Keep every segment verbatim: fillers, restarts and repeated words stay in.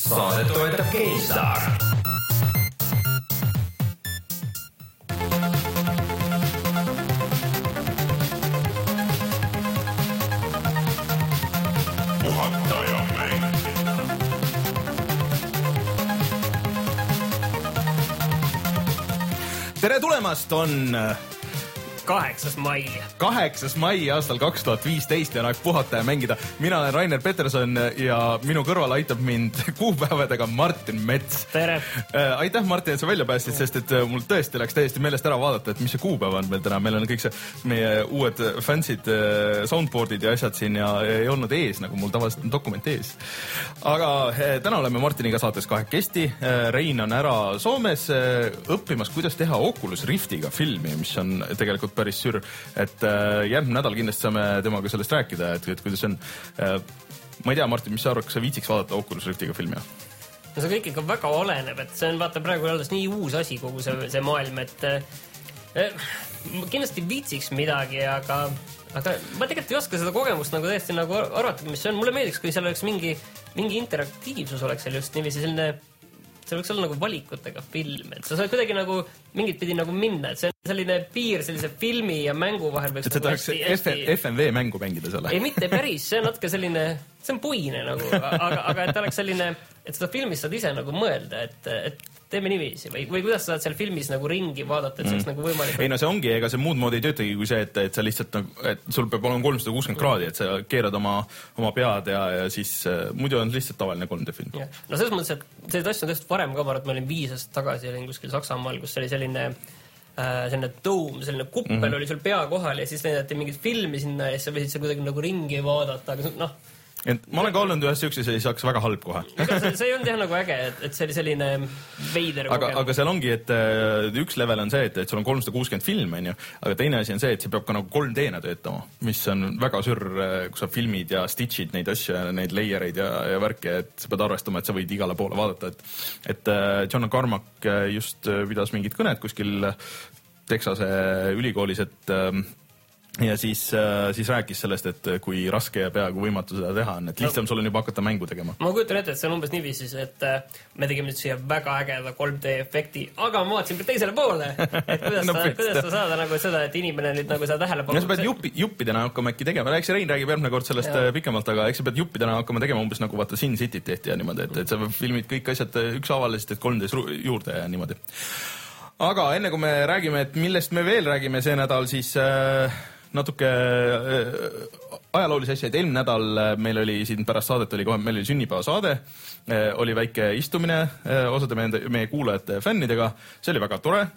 Saadet toetab GameStar. Tere tulemast, on kaheksas mai. kaheksas mai aastal kaks tuhat viisteist ja on aeg puhata ja mängida. Mina olen Rainer Peterson ja minu kõrval aitab mind kuupäevadega Martin Mets. Tere. Äh, aitäh, Martin, et sa välja päästid, sest et mul tõesti läks täiesti meelest ära vaadata, et mis see kuupäev on meil täna. Meil on kõik see meie uued fansid soundboardid ja asjad siin ja ei olnud ees, nagu mul tavaliselt on dokument ees. Aga äh, täna oleme Martiniga saates kahekesti. Äh, Rein on ära Soomes äh, õppimas, kuidas teha Oculus Riftiga filmi, mis on tegelikult päris sür, et äh, järgmine nädal kindlasti saame temaga sellest rääkida, et, et kuidas on äh, ma ei tea, Martin, mis sa arvad, kas sa viitsiks vaadata Oculus Riftiga filmi? No see kõik ikka väga oleneb, et see on vaata praegu alles nii uus asi kogu see, see maailm, et äh, kindlasti viitsiks midagi, aga, aga ma tegelikult ei oska seda kogemust nagu täiesti nagu arvata, mis see on. Mulle meeldiks, kui seal oleks mingi, mingi interaktiivsus oleks seal just niiviisi selline, see võiks olla nagu valikutega film, et sa saad kuidagi nagu mingit pidi nagu minna, et see on selline piir sellise filmi ja mängu vahel võiks et nagu hästi, hästi... F M V mängu mängida selle. Ei, mitte päris, see on natuke selline, see on puine nagu, aga, aga et oleks selline, et seda filmis saad ise nagu mõelda, et, et teeme niiviisi või, või kuidas sa saad seal filmis nagu ringi vaadata, et see oleks mm. nagu võimalik. Ei no see ongi, ega see muud moodi ei töötagi kui see, et, et sa lihtsalt, et sul peab olema kolmsada kuuskümmend kraadi, et sa keerad oma, oma pead ja, ja siis äh, muidu on lihtsalt tavaline kolm D film. Ja. No selles mõttes, et sellised asju on tõesti varem ka, ma olin viis aastat tagasi, olin kuskil Saksamaal, kus oli selline Äh, selline dome, selline kuppel mm-hmm. oli sul pea kohal ja siis näidati mingit filmi sinna ja siis sa võisid sa kuidagi nagu ringi vaadata, aga noh. Et ma olen ka olnud ühes sükses ja siis hakkas väga halb kohe. See, see ei olnud jah nagu äge, et, et see oli selline veider aga, aga seal ongi, et üks level on see, et, et sul on kolmsada kuuskümmend film, on ju, aga teine asi on see, et see peab ka nagu kolm D-na töötama, mis on väga sür, kui sa filmid ja stitchid neid asju ja neid layereid ja, ja värke, et sa pead arvestama, et sa võid igale poole vaadata, et, et John Carmack just pidas mingid kõned kuskil Texase ülikoolis, et ja siis, siis rääkis sellest, et kui raske ja peaaegu võimatu seda teha on, et lihtsam sul on juba hakata mängu tegema. Ma kujutan ette, et see on umbes niiviisi, et me tegime nüüd siia väga ägeda kolm D efekti, aga ma vaatasin teisele poole, et kuidas, no, sa, kuidas sa saada nagu seda, et inimene nüüd nagu seda tähele pannud. Ja sa pead juppi, juppidena hakkama äkki tegema, eks Rein räägib järgmine kord sellest ja. pikemalt, aga eks sa pead juppidena hakkama tegema umbes nagu vaata Sin City tehti ja niimoodi, et, et sa filmid kõik asjad ükshaaval, et kolm D juurde ja niimoodi. Aga enne kui me räägime, et millest me veel räägime see nädal, siis äh, natuke äh, ajaloolisi asja, et eelmine nädal meil oli siin pärast saadet oli kohe, meil oli sünnipäeva saade, äh, oli väike istumine äh, osade meie, meie kuulajate fännidega, see oli väga tore,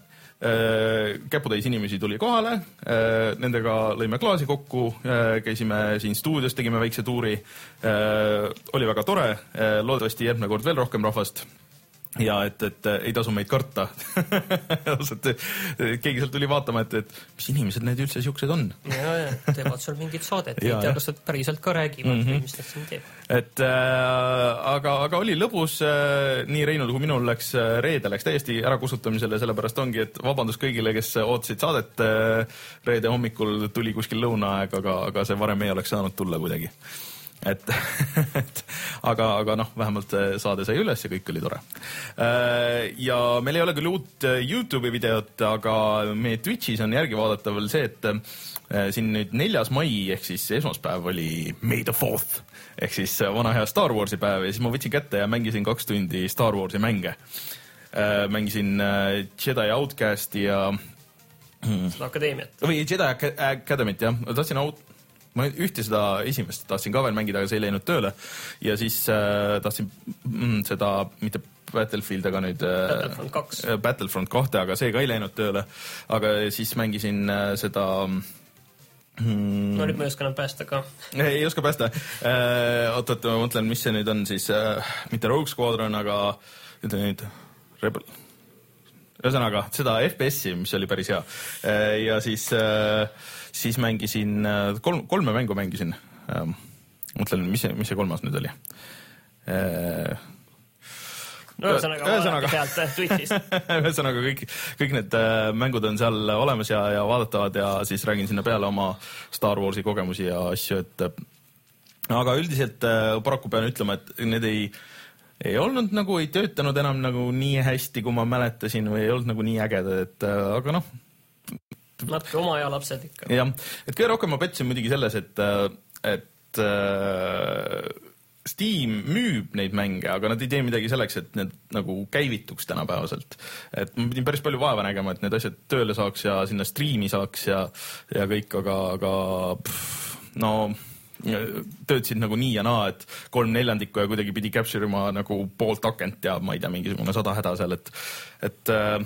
äh, käputäis inimesi tuli kohale, äh, nendega lõime klaasi kokku, äh, käisime siin stuudios, tegime väikse tuuri, äh, oli väga tore, äh, loodavasti järgmine kord veel rohkem rahvast. Ja et, et ei tasu meid karta. Keegi sealt tuli vaatama, et, et mis inimesed need üldse siuksed on. Ja, ja, teevad sul mingid saadet. Ei tea, kas nad päriselt ka räägivad mm-hmm. või mis nad siin teeb. Et, äh, aga, aga oli lõbus, äh, nii Reinul kui minul läks äh, reede, läks täiesti ära kusutamisele, sellepärast ongi, et vabandus kõigile, kes ootasid saadet äh, reede hommikul tuli kuskil lõunaaeg, aga, aga see varem ei oleks saanud tulla kuidagi. Et, et aga, aga noh, vähemalt saade sai üles ja kõik oli tore. Ja meil ei ole küll uut YouTube'i videot, aga meie Twitch'is on järgi vaadataval see, et siin nüüd neljas mai ehk siis esmaspäev oli May the fourth ehk siis vana hea Star Warsi päev ja siis ma võtsin kätte ja mängisin kaks tundi Star Warsi mänge. Mängisin Jedi Outcasti ja seda akadeemiat. Või Jedi Academy't, jah. Tahtsin out ma ühte seda esimest tahtsin ka veel mängida, aga see ei läinud tööle ja siis äh, tahtsin mm, seda, mitte Battlefield, aga nüüd äh, Battlefront kaks. Battlefront kahte, aga see ka ei läinud tööle, aga siis mängisin äh, seda mm, no nüüd ma ei oska enam päästa ka. Ei oska päästa. Äh, oot, oot, ma mõtlen, mis see nüüd on siis, äh, mitte Rogue Squadron, aga ütle nüüd Rebel. Ühesõnaga, seda F P S-i, mis oli päris hea. Äh, ja siis äh, siis mängisin, kolm, kolme mängu mängisin. Mõtlen, mis see, mis see kolmas nüüd oli? No ühesõnaga, ühesõnaga. Vaadake sealt Twitch'ist. Ühesõnaga, kõik, kõik need mängud on seal olemas ja, ja vaadatavad ja siis räägin sinna peale oma Star Warsi kogemusi ja asju, et aga üldiselt paraku pean ütlema, et need ei ei olnud nagu, ei töötanud enam nagu nii hästi, kui ma mäletasin või ei olnud nagu nii ägedad, et aga noh. Natuke oma aja lapsed ikka. jah, et kõige rohkem ma petsin muidugi selles, et, et Steam müüb neid mänge, aga nad ei tee midagi selleks, et need nagu käivituks tänapäevaselt. Et ma pidin päris palju vaeva nägema, et need asjad tööle saaks ja sinna striimi saaks ja, ja kõik, aga, aga pff, no töötasid nagu nii ja naa, et kolm neljandikku ja kuidagi pidi capture ima nagu poolt akent ja ma ei tea, mingisugune sada häda seal, et, et äh,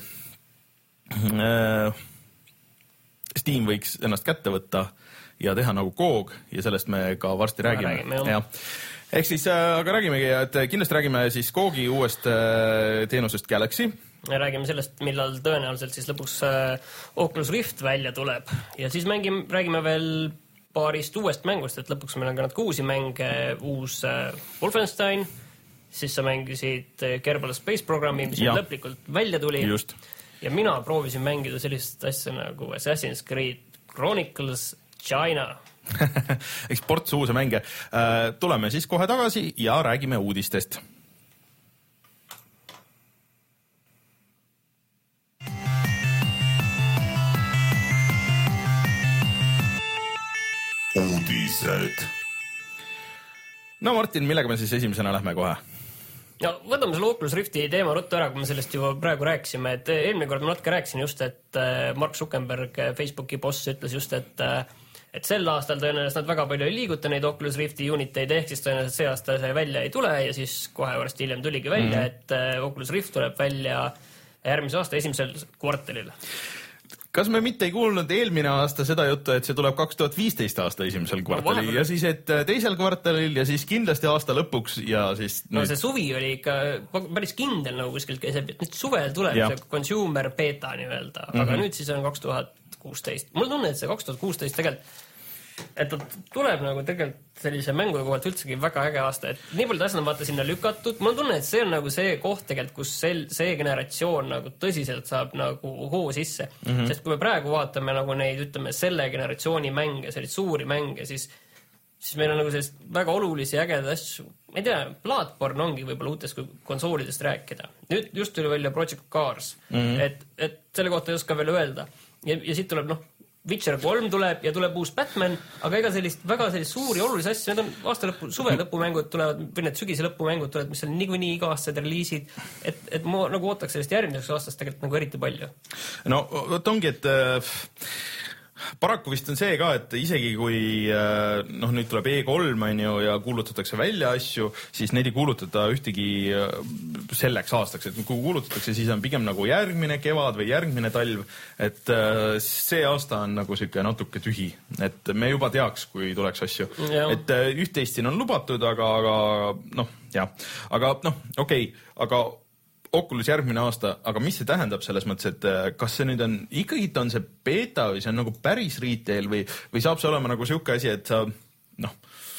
äh, Steam võiks ennast kätte võtta ja teha nagu koog ja sellest me ka varsti räägime. räägime ja. Ehk siis, aga räägimegi, et kindlasti räägime siis Koogi uuest teenusest Galaxy. Räägime sellest, millal tõenäoliselt siis lõpuks Oculus Rift välja tuleb. Ja siis mängime, räägime veel paarist uuest mängust, et lõpuks meil on ka nad uusi mänge, uus Wolfenstein, siis sa mängisid Kerbal Space programmi, mis ja. lõplikult välja tuli. Just. Ja mina proovisin mängida sellist asja nagu Assassin's Creed Chronicles China. Eks ports uuse mänge. Tuleme siis kohe tagasi ja räägime uudistest. Uudised. No Martin, millega me siis esimesena lähme kohe? No, võtame selle Oculus Rifti teema ruttu ära, kui me sellest juba praegu rääkisime, et eelmine kord ma natuke rääkisin just, et Mark Zuckerberg, Facebooki boss, ütles just, et et sel aastal tõenäoliselt nad väga palju ei liiguta neid Oculus Rifti uniteid, ehk siis tõenäoliselt see aasta see välja ei tule ja siis kohe varsti hiljem tuligi välja, mm-hmm. et Oculus Rift tuleb välja järgmise aasta esimesel kvartalil. Kas me mitte ei kuulnud eelmine aasta seda juttu, et see tuleb kaks tuhat viisteist aasta esimesel kvartalil no, ja siis, et teisel kvartalil ja siis kindlasti aasta lõpuks ja siis... No nüüd... see suvi oli ikka päris kindel nagu kuskilt käis, et nüüd suvel tuleb ja. see consumer beta nii-öelda, aga mm-hmm. nüüd siis on kaks tuhat kuusteist. Mul tunne, et see kaks tuhat kuusteist tegelikult, et ta tuleb nagu tegelikult sellise mängu kohalt üldsegi väga äge aasta, et nii palju asjad on vaata sinna lükatud. Mul on tunne, et see on nagu see koht tegelikult, kus sel, see generatsioon nagu tõsiselt saab nagu hoo sisse. Mm-hmm. Sest kui me praegu vaatame nagu neid, ütleme, selle generatsiooni mänge, selliseid suuri mänge, siis, siis meil on nagu sellist väga olulisi ägedad asju. Ma ei tea, Bloodborne ongi võib-olla uutest konsoolidest rääkida. Nüüd just tuli välja Project Cars, mm-hmm. et, et selle kohta ei oska veel öelda. Ja, ja siit tuleb, noh, Witcher kolm tuleb ja tuleb uus Batman, aga ega sellist väga sellist suuri olulisi asju, need on aasta lõpu, suve lõpumängud tulevad, või need sügise lõpumängud tulevad, mis on niikuinii iga-aastased reliisid, et, et ma nagu ootaks sellest järgmiseks aastast tegelikult nagu eriti palju. No, võt ongi, et äh, paraku vist on see ka, et isegi kui äh, noh, nüüd tuleb E kolm on ju, ja kuulutatakse välja asju, siis neid ei kuulutata ühtegi äh, selleks aastaks, et kui kuulutatakse, siis on pigem nagu järgmine kevad või järgmine talv, et äh, see aasta on nagu siuke natuke tühi, et me juba teaks, kui tuleks asju. Ja. Et äh, üht-teist siin on lubatud, aga, aga noh, jah, aga noh, okei, okay, aga Oculus järgmine aasta, aga mis see tähendab selles mõttes, et kas see nüüd on, ikkagi on see beta või see on nagu päris retail või, või saab see olema nagu siuke asi, et sa noh,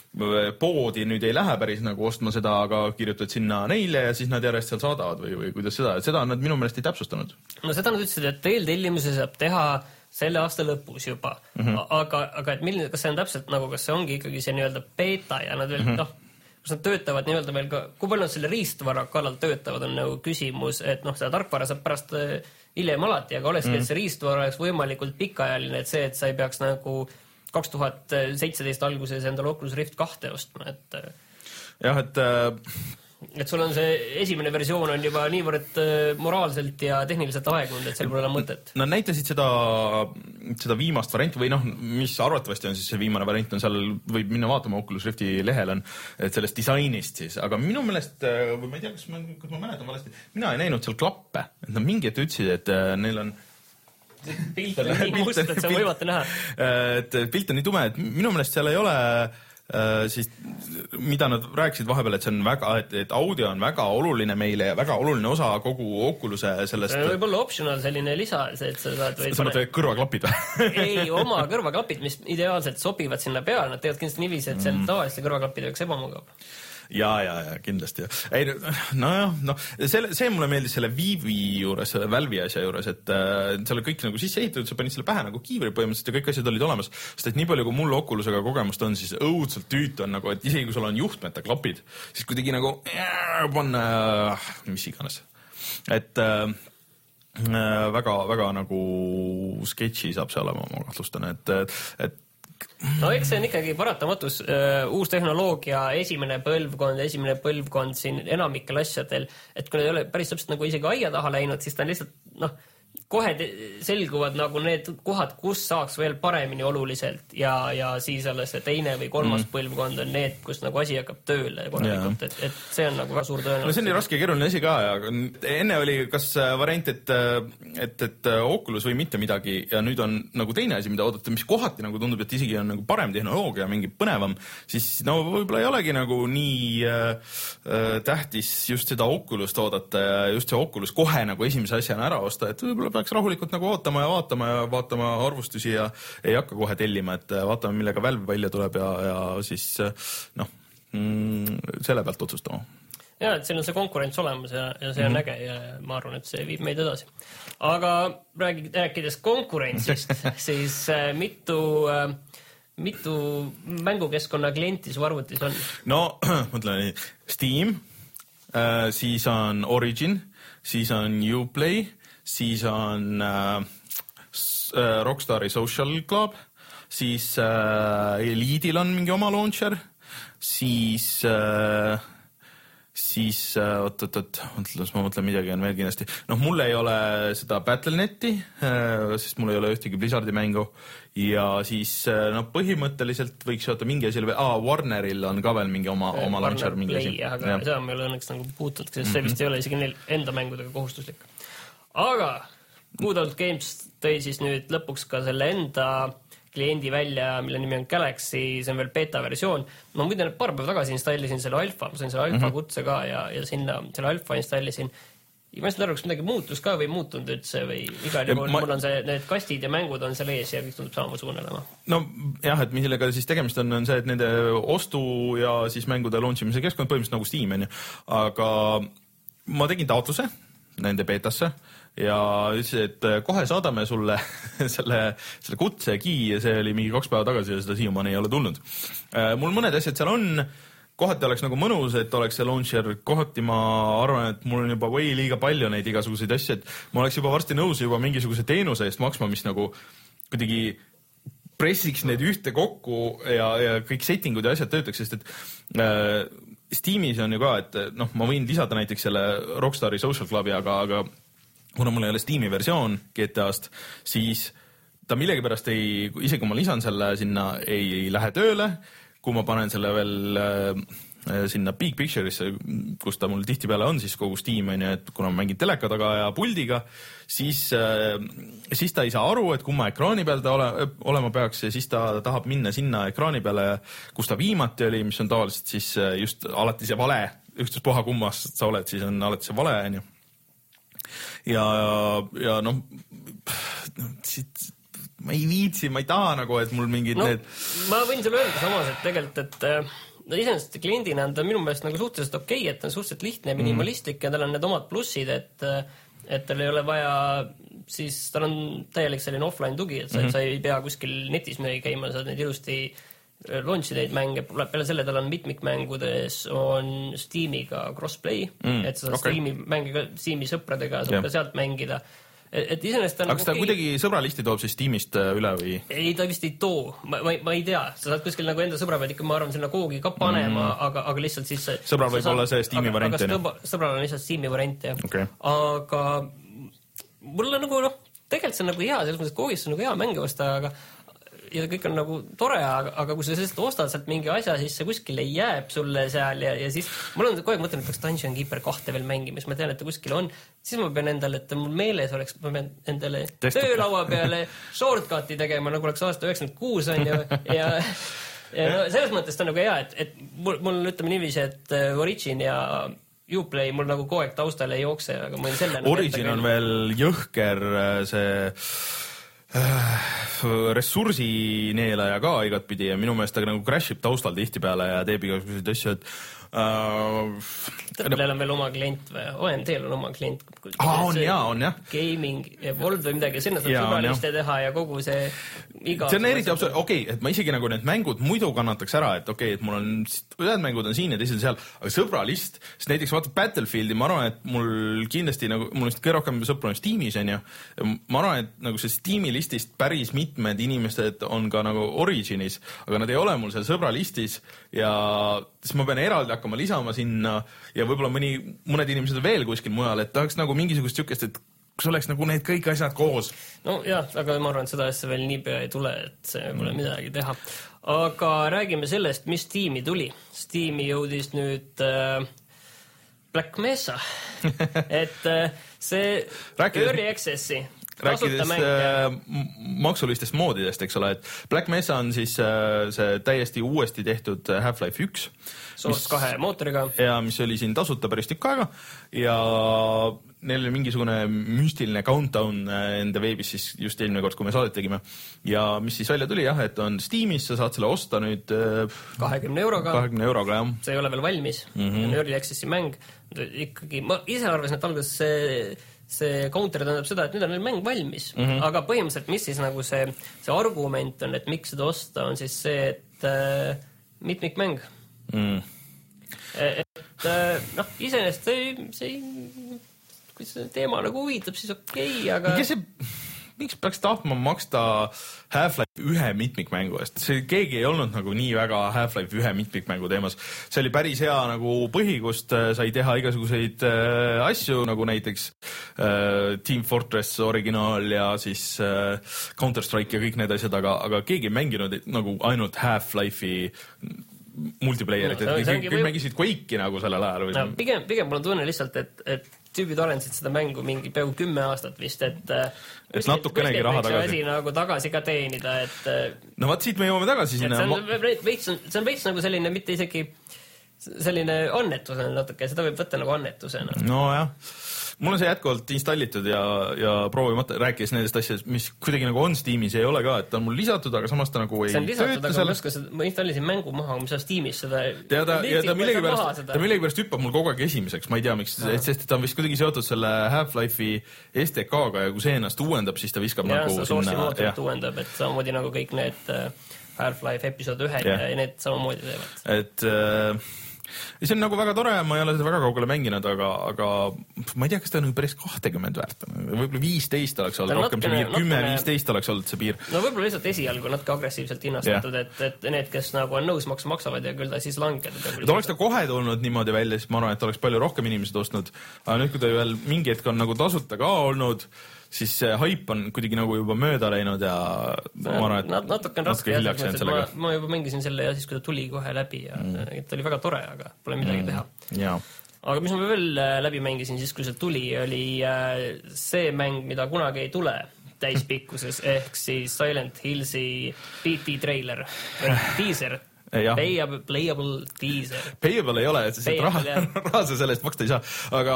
poodi nüüd ei lähe päris nagu ostma seda, aga kirjutad sinna neile ja siis nad järjest seal saadavad või, või kuidas seda, et seda on nad minu meelest ei täpsustanud. No seda nad ütlesid, et eeltellimuse saab teha selle aasta lõpus juba, mm-hmm. aga, aga et milline, kas see on täpselt nagu, kas see ongi ikkagi see nii-öelda beta ja nad veel, mm-hmm. noh, kus nad töötavad nii-öelda veel ka, kui palju nad selle riistvara kallal töötavad, on nagu küsimus, et noh, seda tarkvara saab pärast hiljem alati, aga olekski, mm. et see riistvara oleks võimalikult pikaajaline, et see, et sa ei peaks nagu kaks tuhat seitseteist alguses endal Oculus Rift kahte ostma, et jah, et äh... et sul on see esimene versioon on juba niivõrd moraalselt ja tehniliselt aegunud, et seal pole enam mõtet. Nad näitasid seda, seda viimast varianti või noh, mis arvatavasti on siis see viimane variant on seal, võib minna vaatama Oculus Rifti lehel on, et sellest disainist siis, aga minu meelest, või ma ei tea, kas ma, kas ma mäletan valesti, mina ei näinud seal klappe, et nad mingi ette ütlesid, et neil on pilt on nii must, et sa võimata näha. Et pilt on nii tume, et minu meelest seal ei ole Uh, siis mida nad rääkisid vahepeal, et see on väga, et, et audio on väga oluline meile ja väga oluline osa kogu Oculus'e sellest. See võib olla optional selline lisa, see, et sa saad või sa mõtled kõrvaklapid või? Ei, oma kõrvaklapid, mis ideaalselt sobivad sinna peale, nad teevad kindlasti niiviisi, et seal tavaliste kõrvaklapid oleks ebamugav. ja, ja, ja kindlasti. Ei, nojah, no see, see mulle meeldis selle Viivi juures, selle Valve'i asja juures, et äh, seal oli kõik nagu sisse ehitatud, sa panid selle pähe nagu kiivri põhimõtteliselt ja kõik asjad olid olemas. Sest et nii palju, kui mul Oculusega kogemust on, siis õudselt tüütu on nagu, et isegi kui sul on juhtmeta klapid, siis kuidagi nagu äh, panna äh, mis iganes. Et äh, väga, väga nagu sketši saab see olema, ma kahtlustan, et, et no eks see on ikkagi paratamatus uh, uus tehnoloogia, esimene põlvkond, esimene põlvkond siin enamikel asjadel, et kui need ei ole päris täpselt nagu isegi aia taha läinud, siis ta on lihtsalt, noh, kohe selguvad nagu need kohad, kus saaks veel paremini oluliselt ja, ja siis alles see teine või kolmas mm. põlvkond on need, kus nagu asi hakkab tööle korralikult, et, et see on nagu väga suur tõenäosus. No see on nii raske ja keeruline asi ka ja enne oli kas variant, et, et, et Oculus või mitte midagi ja nüüd on nagu teine asi, mida oodata, mis kohati nagu tundub, et isegi on nagu parem tehnoloogia, mingi põnevam, siis no võib-olla ei olegi nagu nii äh, tähtis just seda Oculust oodata ja just see Oculus kohe nagu esimese asjana ära osta, et võib-olla peaks rahulikult nagu ootama ja vaatama ja vaatama arvustusi ja ei hakka kohe tellima, et vaatame, millega Valve välja tuleb ja, ja siis noh, selle pealt otsustama. Ja, et siin on see konkurents olemas ja, ja see on mm-hmm. äge ja ma arvan, et see viib meid edasi. Aga räägi, rääkides konkurentsist, siis äh, mitu, äh, mitu mängukeskkonna klienti su arvutis on? No, mõtlen nii, Steam, äh, siis on Origin, siis on Uplay, siis on äh, Rockstari Social Club, siis äh, Elite'il on mingi oma launcher, siis äh, siis äh, oot, oot, oot, ma mõtlen midagi on veel kindlasti. Noh, mul ei ole seda Battle.neti, äh, sest mul ei ole ühtegi Blizzardi mängu ja siis äh, no, põhimõtteliselt võiks oota mingi asi, ah, Warneril on ka veel mingi oma, oma launcher. Mingi Play, asi. Aga ja. Seda on meil õnneks nagu puutunud, sest see mm-hmm. vist ei ole isegi neil enda mängudega kohustuslik. Aga Good Old Games tõi siis nüüd lõpuks ka selle enda kliendi välja, mille nimi on Galaxy, see on veel beta versioon. Ma muide paar päeva tagasi installisin selle alfa, ma sain selle alfa mm-hmm. kutse ka ja, ja sinna selle alfa installisin. Ja ma ei aru, kas midagi muutus ka või muutunud üldse või igal juhul ma... mul on see, need kastid ja mängud on seal ees ja kõik tundub samasugune olema. No jah, et millega siis tegemist on, on see, et nende ostu ja siis mängude launchimise keskkond põhimõtteliselt nagu Steam on ju. Aga ma tegin taotluse nende betasse ja ütlesin, et kohe saadame sulle selle, selle kutse key ja see oli mingi kaks päeva tagasi ja seda siiamaani ei ole tulnud. Mul mõned asjad seal on, kohati oleks nagu mõnus, et oleks see launcher, kohati ma arvan, et mul on juba või liiga palju neid igasuguseid asju, et ma oleks juba varsti nõus juba mingisuguse teenuse eest maksma, mis nagu kuidagi pressiks need ühte kokku ja, ja kõik settingud ja asjad töötaks, sest et äh, Steamis on ju ka, et noh, ma võin lisada näiteks selle Rockstari Social Clubi, aga, aga kuna mul ei ole Steam'i versioon G T A-st, siis ta millegipärast ei, isegi kui ma lisan selle sinna, ei lähe tööle, kui ma panen selle veel äh, sinna Big Picture'isse, kus ta mul tihtipeale on, siis kogu Steam on ju, et kuna ma mängin teleka taga ja puldiga, siis, äh, siis ta ei saa aru, et kui ma ekraani peal ta ole, olema peaks ja siis ta tahab minna sinna ekraani peale, kus ta viimati oli, mis on tavaliselt siis just alati see vale, ükstaspuha kummas sa oled, siis on alati see vale, on ju. Ja, ja noh, siit, ma ei viitsi, ma ei taha nagu, et mul mingid no, need... Ma võin sulle öelda samas, et tegelikult, et no, iseenesest kliendina on ta minu meelest nagu suhteliselt okei, et ta on suhteliselt lihtne ja minimalistlik mm. ja tal on need omad plussid, et, et tal ei ole vaja, siis tal on täielik selline offline tugi, et sa, mm-hmm. sa ei pea kuskil netis midagi käima, saad neid ilusti launchi neid mänge, peale selle tal on mitmikmängudes on Steamiga crossplay, mm, et sa saad okay. Steami mänge Steami sõpradega saab yeah. ka sealt mängida. Et, et iseenesest on aga kas ta okay. kuidagi sõbralisti toob siis Steamist üle või? Ei, ta vist ei too. Ma, ma, ma ei tea. Sa saad kuskil nagu enda sõbra pead ikka, ma arvan, sinna koogi ka panema, mm. aga, aga lihtsalt siis... Sõbral võib olla see Steami variant. Aga sõbra, sõbral on lihtsalt Steami variant, jah. Okay. Aga mulle nagu, noh, tegelikult see on nagu hea, selles mõttes koogis on nagu hea mänge osta, aga ja kõik on nagu tore, aga, aga kui sa sellest ostad sealt mingi asja, siis see kuskil ei jääb sulle seal ja, ja siis mul on kogu aeg mõtlen, et peaks Dungeon Keeper kahte veel mängima, siis ma tean, et ta kuskil on, siis ma pean endale, et mul meeles oleks, ma pean endale töölaua peale shortcuti tegema, nagu oleks aasta üheksakümmend kuus on ju ja, ja no, selles mõttes ta on nagu hea, et, et mul, mul ütleme niiviisi, et Origin ja Uplay mul nagu kogu aeg taustal ei jookse, aga ma võin selle Origin on veel jõhker see ressursi neelaja ka igatpidi ja minu meelest ta nagu crashib taustal tihtipeale ja teeb igasuguseid asju, et uh,. Teil on veel oma klient või? O M D-l on oma klient. Ah, on jah, on jah. Gaming Evolve või midagi, sinna saab sõbraliste teha ja kogu see iga... See on eriti absoluut, okei, okay, et ma isegi nagu need mängud muidu kannataks ära, et okei, okay, et mul on, ühed mängud on siin ja teised seal, aga sõbralist, sest näiteks vaata Battlefieldi, ma arvan, et mul kindlasti nagu, mul on kõige rohkem sõpru on Steamis, on ju. Ma arvan, et nagu see Steam'i listist päris mitmed inimesed on ka nagu Originis, aga nad ei ole mul seal sõbralistis ja siis ma pean eraldi hakkama lisama sinna ja võib-olla mõni, mõned inimesed veel kuskil mujal, et tahaks nagu mingisugust sükest, et kus oleks nagu need kõik asjad koos. No jah, aga ma arvan, et seda asja veel niipea ei tule, et see pole mm. midagi teha. Aga räägime sellest, mis Steam'i tuli. Steam'i jõudis nüüd äh, Black Mesa. et äh, see Rääkides... Early Accessi rääkides äh, maksulistest moodidest, eks ole, et Black Mesa on siis äh, see täiesti uuesti tehtud Half-Life üks. Source kahe mootoriga. Ja mis oli siin tasuta päris tükk aega ja neil oli mingisugune müstiline countdown enda veebis siis just eelmine kord, kui me saadet tegime. Ja mis siis välja tuli, jah, et on Steamis, sa saad selle osta nüüd äh, kahekümne euroga. kahekümne euroga, jah. See ei ole veel valmis. Mm-hmm. On Early Accessi mäng. Ikkagi, ma ise arvasin, et alguses see see counter tähendab seda, et nüüd on neil mäng valmis, mm-hmm. aga põhimõtteliselt mis siis nagu see, see argument on, et miks seda osta, on siis see, et äh, mitmikmäng. Mm. Et äh, noh, iseenesest see, see, kui see teema nagu huvitab, siis okei, okay, aga... Miks see, miks peaks tahtma maksta Half-Life ühe mitmikmängu eest? See keegi ei olnud nagu nii väga Half-Life ühe mitmikmängu teemas. See oli päris hea nagu põhi, kust sai teha igasuguseid äh, asju, nagu näiteks äh, Team Fortress originaal ja siis äh, Counter-Strike ja kõik need asjad, aga, aga keegi ei mänginud nagu ainult Half-Life'i multiplayerit, no, et kõik või... mängisid Quake'i nagu sellel ajal. Või... No, pigem, pigem mul on tunne lihtsalt, et, et tüübid arendasid seda mängu mingi peaaegu kümme aastat vist, et et natukenegi raha tagasi. Asi nagu tagasi ka teenida, et no vaat siit me jõuame tagasi sinna. See on veits, see on veits nagu selline, mitte isegi selline annetusena natuke, seda võib võtta nagu annetusena. No jah. Mul on see jätkuvalt installitud ja, ja proovimata rääkis nendest asjadest, mis kuidagi nagu on Steamis, ei ole ka, et ta on mul lisatud, aga samas ta nagu ei see on lisatud, aga selle... ma, oskas, ma installisin mängu maha, kui ma saa Steamis seda... Ja ta, ja ta millegipärast, ta millegipärast hüppab mul kogu aeg esimeseks, ma ei tea miks, et sest ta on vist kuidagi seotud selle Half-Life'i S D K-ga ja kui see ennast uuendab, siis ta viskab ja, nagu sinna... Ja, see source'i uuendab, et samamoodi nagu kõik need Half-Life episood ühed ja. ja need samamoodi teevad. Et... Äh... Ja see on nagu väga tore, ma ei ole seda väga kaugele mänginud, aga, aga ma ei tea, kas ta on päris kakskümmend väärt. Võib-olla viisteist oleks olnud, rohkem see piir, kümme viisteist oleks olnud see piir. No võib-olla lihtsalt esialgu natuke agressiivselt hinnastatud, yeah. et, et need, kes nagu on nõus maksa maksavad ja küll ta siis langed. Et oleks ta kohe tulnud niimoodi välja, siis ma arvan, et oleks palju rohkem inimesed ostnud. Aga nüüd, kui ta veel mingi hetk on nagu tasuta ka olnud, siis see haip on kuidagi nagu juba mööda läinud ja ma arvan, et Nat natuke on raske jätta, ma, ma juba mängisin selle ja siis, kui ta tuli kohe läbi ja mm. ta oli väga tore, aga pole midagi mm. teha. Ja. Aga mis ma veel läbi mängisin siis, kui see tuli, oli see mäng, mida kunagi ei tule täispikkuses, ehk siis Silent Hillsi B T trailer, teaser. Payable, playable teaser. Payable ei ole, et see raha, raha sa sellest maksta ei saa, aga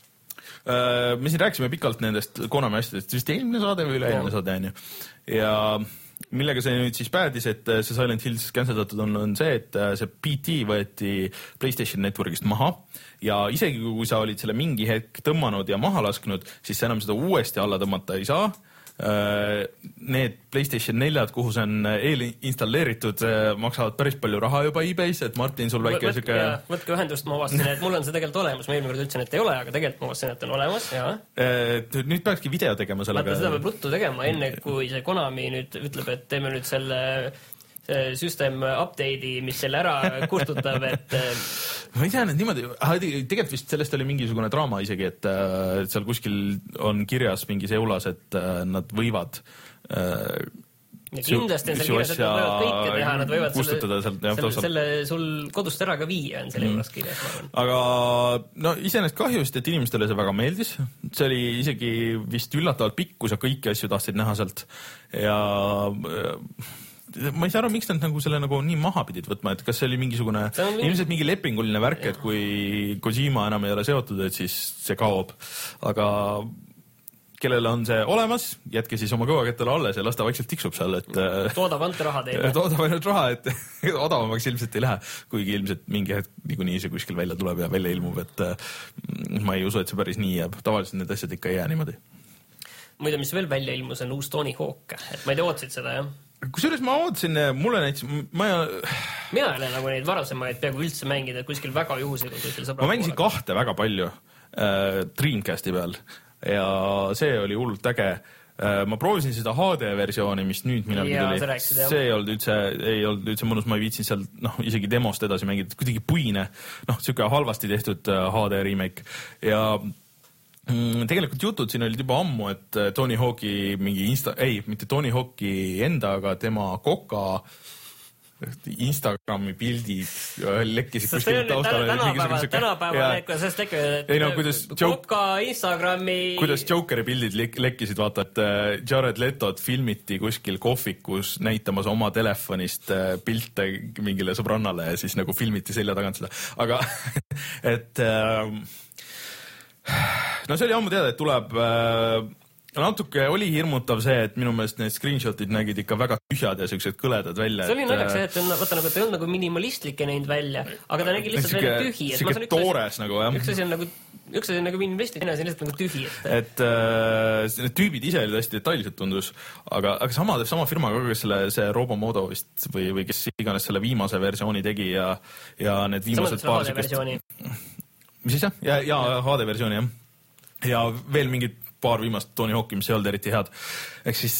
me siin rääkisime pikalt nendest Konami asjadest, vist eelmine saade või üle-eelmine saade on ju. Ja millega see nüüd siis päädis, et see Silent Hills canceldatud on, on see, et see B T võeti PlayStation Networkist maha ja isegi kui sa olid selle mingi hetk tõmmanud ja maha lasknud, siis sa enam seda uuesti alla tõmmata ei saa. Need PlayStation neljad, kuhu see on eelinstalleeritud, maksavad päris palju raha juba eBay's, et Martin, sul väike siuke... Võtke ühendust, ma avastasin, et mul on see tegelikult olemas. Ma eelmine kord ütlesin, et ei ole, aga tegelikult ma avastasin, et on olemas. Ja. Nüüd peakski video tegema sellega. Vaata, seda peab ruttu tegema, enne kui see Konami nüüd ütleb, et teeme nüüd selle system update'i, mis selle ära kustutab, et... Ma ei tea, need niimoodi... Tegelikult vist sellest oli mingisugune draama isegi, et seal kuskil on kirjas mingis eulas, et nad võivad... Ja kindlasti on seal kirjas, et nad võivad kõike teha, nad võivad selle, selle, selle sul kodust ära ka viia, on selle eulas kirjas. Aga no iseenesest kahjust, et inimestele see väga meeldis. See oli isegi vist üllatavalt pikk, kui sa kõiki asju tahtsid näha sealt. Ja... ma ei saa aru, miks nad nagu selle nagu nii maha pidid võtma, et kas see oli mingisugune mingi... ilmselt mingi lepinguline värk, et kui Kojima enam ei ole seotud, et siis see kaob. Aga kellel on see olemas, jätke siis oma kõvakettale alles ja las ta vaikselt tiksub seal, et toodab ainult raha teile. Toodab ainult raha, et odavamaks ilmselt ei lähe, kuigi ilmselt mingi hetk niikuinii see kuskil välja tuleb ja välja ilmub, et ma ei usu, et see päris nii jääb. Tavaliselt need asjad ikka ei jää niimoodi. Muide, mis veel välja ilmus, on uus Tony Hawk, et ma ei tea, ootasid seda, jah? Kusjuures ma ootasin, mulle näitas, ma ei... Mina ei ole nagu neid varasemaid peaaegu üldse mängida, et kuskil väga juhuslikult kuskil sõbra. Ma mängisin kahte väga palju äh, Dreamcasti peal. Ja see oli hullult äge. Ma proovisin seda H D versiooni, mis nüüd minagi ja, tuli. Rääksid, see ei olnud üldse, ei olnud üldse mõnus, ma ei viitsin seal noh, isegi demost edasi mängida, kuidagi puine, noh, siuke halvasti tehtud H D remake. Ja mm, tegelikult jutud siin olid juba ammu, et Tony Hawk'i mingi insta, ei, mitte Tony Hawk'i enda, aga tema koka Instagrami pildid lekkisid kuskil taustale. Tänapäeval, tänapäeval, kuidas tekivad, et no, kuidas Koka Instagrami... Kuidas Jokeri pildid lekkisid, vaata, et Jared Letot filmiti kuskil kohvikus näitamas oma telefonist pilte mingile sõbrannale ja siis nagu filmiti selja tagant seda. Aga, et no see oli ammu teada, et tuleb... Natuke oli hirmutav see, et minu meelest need screenshotid nägid ikka väga tühjad ja sellised kõledad välja. See oli naljakas see, et on, vaata, nagu, et ei olnud nagu minimalistlik ja näinud välja, aga ta nägi lihtsalt välja tühi. Siuke toores nagu, jah. Üks asi on nagu, üks asi on nagu minimalistlik, teine asi on lihtsalt nagu tühi. Et, et äh, need tüübid ise olid hästi detailselt tundus, aga, aga sama, sama firma ka, kes selle, see Robomodo vist või, või kes iganes selle viimase versiooni tegi ja, ja need viimased paar versiooni. Mis siis, jah? Ja, ja H D versiooni, jah. Ja veel mingid paar viimast Tony Hawk'i, mis ei olnud eriti head. Ehk siis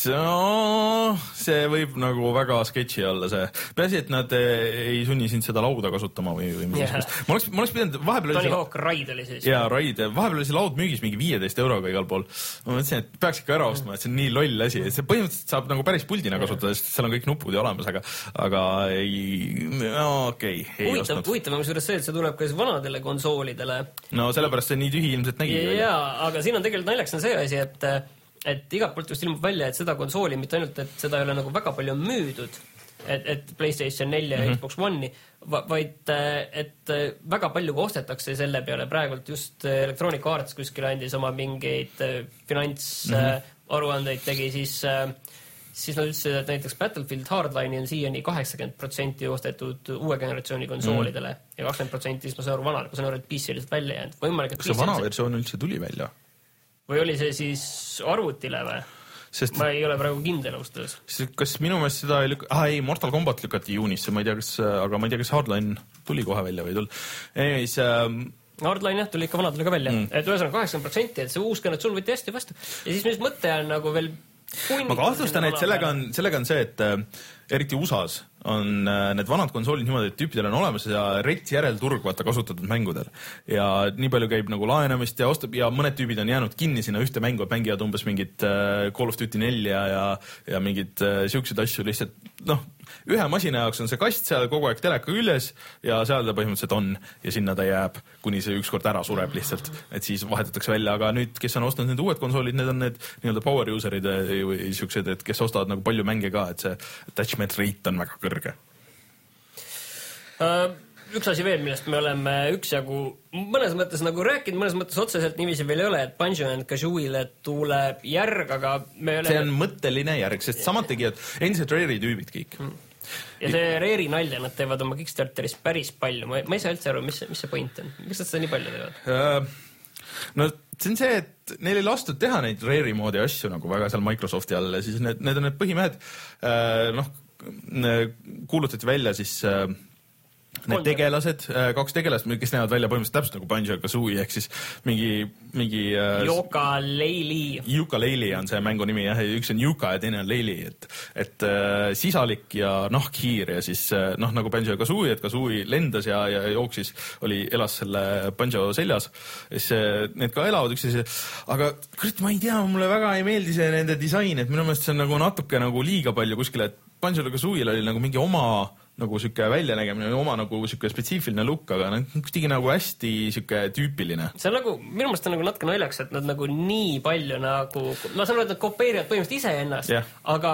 no, see võib nagu väga sketši olla see. Peasi, et nad ei sunni sind seda lauda kasutama või, või mis yeah. ma, oleks, ma oleks pidanud vahepeal... Tony Hawk Raid oli siis. Jaa, Raid. Vahepeal oli see laud müügis mingi viieteist euroga igal pool. Ma mõtlesin, et peaks ikka ära ostma, et see on nii loll asi. See põhimõtteliselt saab nagu päris puldina kasutada, sest seal on kõik nupud ja olemas, aga, aga ei... No, okei, okay, ei huvitav, ostnud. Huvitav on juures see, et see tuleb ka vanadele konsoolidele. No sellepärast see nii tühi ilmselt nägi. Jaa, aga siin on tegelikult naljaks on see asi, et et igalt poolt just ilmub välja, et seda konsooli mitte ainult, et seda ei ole nagu väga palju müüdud, et, et PlayStation neli ja mm -hmm. Xbox One'i, vaid et väga palju ka ostetakse selle peale. Praegult just Electronic Arts kuskil andis oma mingeid finantsaruandeid mm -hmm. tegi, siis, siis nad ütlesid, et näiteks Battlefield Hardline'i on siiani kaheksakümmend protsenti ostetud uue generatsiooni konsoolidele mm -hmm. ja kakskümmend protsenti siis ma saan aru vanale, ma saan aru, et P C lihtsalt välja jäänud. Võimalik, et kas see vana versioon üldse tuli välja? Või oli see siis arvutile või? Sest ma ei ole praegu kindel austas. Kas minu meelest seda ei lükka... Ah, ei, Mortal Kombat lükati juunisse, ma ei tea, kas, aga ma ei tea, kas Hardline tuli kohe välja või ei tulnud. Ei, siis... Ähm... Hardline jah, tuli ikka vanadele ka välja. Mm. Et ühesõnaga kaheksakümmend protsenti, et see uus generatsioon võeti hästi vastu. Ja siis mis mõte on nagu veel... Ma kahtlustan, et sellega on, sellega on see, et äh, eriti U S A-s on äh, need vanad konsoolid niimoodi, et tüüpidel on olemas ja rets järelturg vaata kasutatud mängudel. Ja nii palju käib nagu laenamist ja ostab ja mõned tüübid on jäänud kinni sinna ühte mängu, et mängivad umbes mingit äh, Call of Duty nelja ja, ja mingid äh, siukseid asju lihtsalt, noh, ühe masina jaoks on see kast seal kogu aeg teleka küljes ja seal ta põhimõtteliselt on ja sinna ta jääb, kuni see ükskord ära sureb lihtsalt, et siis vahetatakse välja, aga nüüd, kes on ostnud need uued konsoolid, need on need nii-öelda power userid või siuksed, et kes ostavad nagu palju mänge ka, et see attachment rate on väga kõrge. Uh, üks asi veel, millest me oleme üksjagu mõnes mõttes nagu rääkinud, mõnes mõttes otseselt niiviisi veel ei ole, et Banjo and Kazooile tuleb järg, aga me oleme... See on mõtteline järg, sest samad tegijad, endised Rare'i tüübid kõik. Ja see Rare'i nalja, nad teevad oma Kickstarteris päris palju. Ma, ma ei saa üldse aru, mis, mis see point on? Miks nad seda nii palju teevad? Uh, no see on see, et neil ei lastud teha neid Rare'i moodi asju nagu väga seal Microsofti all ja siis need, need on need põhimehed. Uh, noh, kuulutati välja siis... Uh, Need tegelased, kaks tegelast, kes näevad välja põhimõtteliselt täpselt nagu Banjo ja Kazooie, ehk siis mingi... mingi Yooka-Laylee. Yooka-Laylee on see mängu nimi, jah. Üks on Yooka ja teine on Laylee. Et, et äh, sisalik ja nahkhiir ja siis äh, noh, nagu Banjo ja Kazooie, et Kazooie lendas ja, ja jooksis, oli, elas selle Banjo seljas. Siis äh, need ka elavad üks ja aga kurat, ma ei tea, mulle väga ei meeldi see nende disain, et minu meelest see on nagu natuke nagu liiga palju kuskile, et Banjo ja Kazooie'l oli nagu mingi oma nagu siuke väljanägemine, oma nagu siuke spetsiifiline look, aga nad kuidagi nagu hästi siuke tüüpiline. See on nagu, minu meelest on nagu natuke naljaks, et nad nagu nii palju nagu, ma saan aru, et nad kopeerivad põhimõtteliselt ise ennast, yeah. aga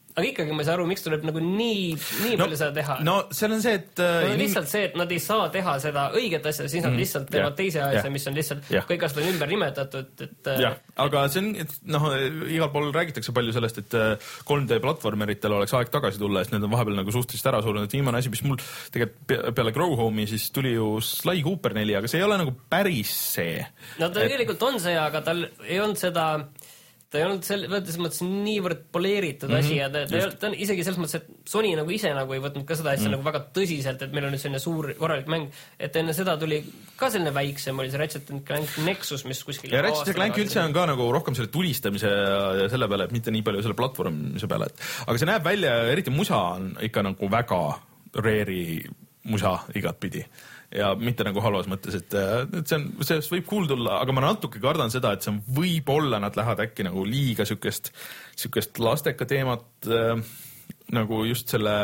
aga ikkagi ma ei saa aru, miks tuleb nagu nii, nii no, palju seda teha. No seal on see, et... No, on lihtsalt see, et nad ei saa teha seda õiget asja, siis nad mm, lihtsalt teevad yeah, teise asja, yeah, mis on lihtsalt yeah. kõik asjad on ümber nimetatud. Et, jah, aga see on, et noh, igal pool räägitakse palju sellest, et kolm D platvormeritel oleks aeg tagasi tulla, sest need on vahepeal nagu suhteliselt ära suurenud. Viimane asi, mis mul tegelikult peale Grow Home'i siis tuli ju Sly Cooper neli, aga see ei ole nagu päris see. No ta et... tegelikult on see, aga tal ei olnud seda... ta ei olnud selles mõttes niivõrd poleeritud mm-hmm, asi ja ta, ta, ta on isegi selles mõttes, et Sony nagu ise nagu ei võtnud ka seda asja mm. nagu väga tõsiselt, et meil on nüüd selline suur korralik mäng, et enne seda tuli ka selline väiksem, oli see Ratchet and Clank Nexus, mis kuskil ja Ratchet and Clank üldse on ka nagu rohkem selle tulistamise ja selle peale, et mitte nii palju selle platvormise peale, et aga see näeb välja, eriti musa on ikka nagu väga rare'i musa igat pidi. Ja mitte nagu halvas mõttes, et, et see on, sellest võib cool tulla, aga ma natuke kardan seda, et see on võib-olla nad lähevad äkki nagu liiga sükest, sükest lasteka teemat äh, nagu just selle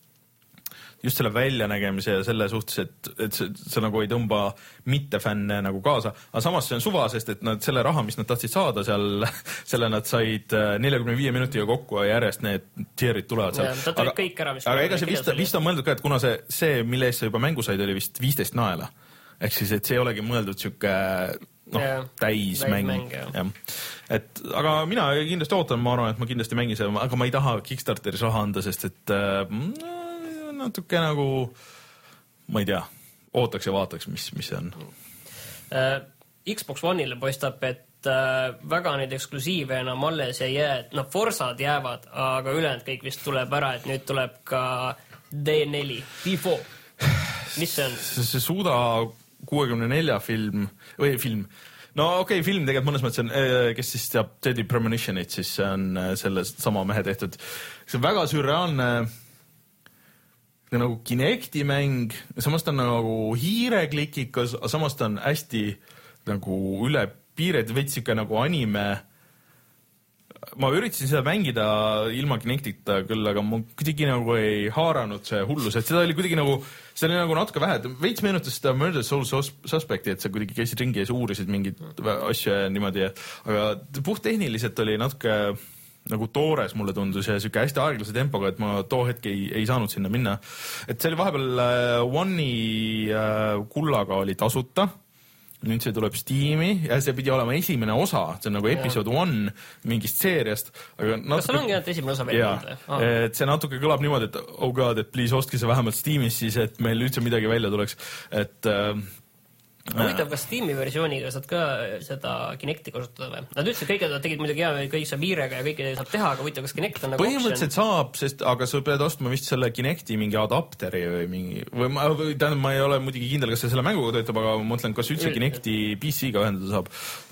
just selle väljanägemise ja selle suhtes, et, et see, see nagu ei tõmba mitte fänne nagu kaasa, aga samas see on suva, sest et nad selle raha, mis nad tahtsid saada seal, selle nad said neljakümne viie minutiga kokku ja järjest need tierid tulevad seal. Ja, aga, kõik ära, mis aga ega see vist, vist on mõeldud ka, et kuna see, see, mille eest sa juba mängu said, oli vist viisteist naela. Ehk siis, et see ei olegi mõeldud siuke noh, ja, täismäng. Ja. Et, aga mina kindlasti ootan, ma arvan, et ma kindlasti mängin seda, aga ma ei taha Kickstarteris raha anda, sest et äh, natuke nagu, ma ei tea, ootaks ja vaataks, mis, mis see on. Uh, Xbox One'ile poistab, et uh, väga neid eksklusiive enam alles ei jää, et noh, Forsad jäävad, aga ülejäänud kõik vist tuleb ära, et nüüd tuleb ka D neli, D four. Mis see on? See Suda kuuekümne nelja film, või film, no okei, okay, film tegelikult mõnes mõttes on, kes siis teab Deadly Premonitionit, siis see on selle sama mehe tehtud. See on väga sürreaalne nagu Kinecti mäng, samas ta on nagu hiireklikikas, aga samas ta on hästi nagu üle piired, veits siuke nagu anime. Ma üritasin seda mängida ilma Kinectita küll, aga ma kuidagi nagu ei haaranud see hullus, et seda oli kuidagi nagu, seda oli nagu natuke vähe, veits meenutas seda Murder Soul Suspecti, et sa kuidagi käisid ringi ja uurisid mingit asja ja niimoodi, aga puht tehniliselt oli natuke nagu toores mulle tundus ja siuke hästi aeglase tempoga, et ma too hetk ei, ei saanud sinna minna. Et see oli vahepeal äh, One'i äh, kullaga oli tasuta, nüüd see tuleb Steam'i ja see pidi olema esimene osa, see on nagu episode ja. one mingist seeriast. Aga natuke... Kas sul ongi ainult esimene osa veel mõnda? Ah. Et see natuke kõlab niimoodi, et oh god, et please ostke see vähemalt Steam'is siis, et meil üldse midagi välja tuleks. Et... Äh, huvitav, kas Steam'i versiooniga saad ka seda Kinecti kasutada või? Nad ütlesid, kõik nad tegid muidugi hea, kõik saab hiirega ja kõike saab teha, aga huvitav, kas Kinect on nagu põhimõtteliselt option? Saab, sest, aga sa pead ostma vist selle Kinecti mingi adapteri või mingi, või ma, tähendab, ma ei ole muidugi kindel, kas see selle mänguga töötab, aga ma mõtlen, kas üldse Kinecti P C-ga ühendada saab.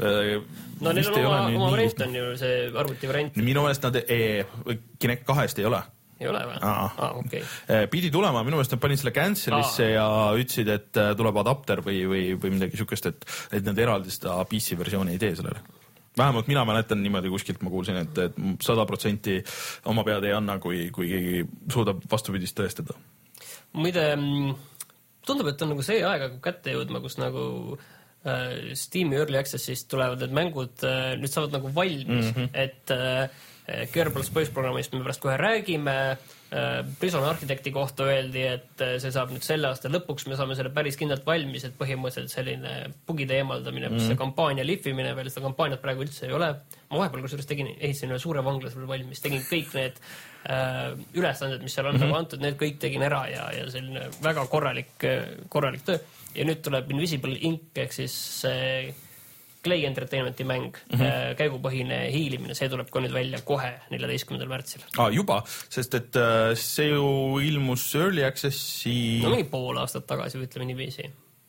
No neil on oma, oma variant on ju see arvuti variant. Minu meelest nad e, Kinect kahest ei ole. Ei ole või? Aa, ah, okei. Okay. Pidi tulema, minu meelest nad panid selle cancelisse ja ütlesid, et tuleb adapter või, või, või midagi sükest, et, et nad eraldi seda P C versiooni ei tee sellele. Vähemalt mina mäletan niimoodi kuskilt, ma kuulsin, et, et sada protsenti oma pead ei anna, kui, kui keegi suudab vastupidist tõestada. Muide, tundub, et on nagu see aeg aga kätte jõudma, kus nagu äh, Steam'i Early Access'ist tulevad need mängud, äh, nüüd saavad nagu valmis, mm-hmm. et äh, Kerbal Space programmist me pärast kohe räägime. Prison Architecti kohta öeldi, et see saab nüüd selle aasta lõpuks, me saame selle päris kindlalt valmis, et põhimõtteliselt selline bugide eemaldamine, mis mm. see kampaania lihvimine, veel seda kampaaniat praegu üldse ei ole. Ma vahepeal kusjuures tegin, ehitasin üle suure vanglas valmis, tegin kõik need äh, ülesanded, mis seal on mm-hmm. nagu antud, need kõik tegin ära ja, ja selline väga korralik, korralik töö. Ja nüüd tuleb Invisible Ink, ehk siis äh, Clay Entertainmenti mäng, mm-hmm. käigupõhine hiilimine, see tuleb ka nüüd välja kohe neljateistkümnendal märtsil. Ah, juba, sest et see ju ilmus Early Accessi... No mingi pool aastat tagasi, ütleme niiviisi.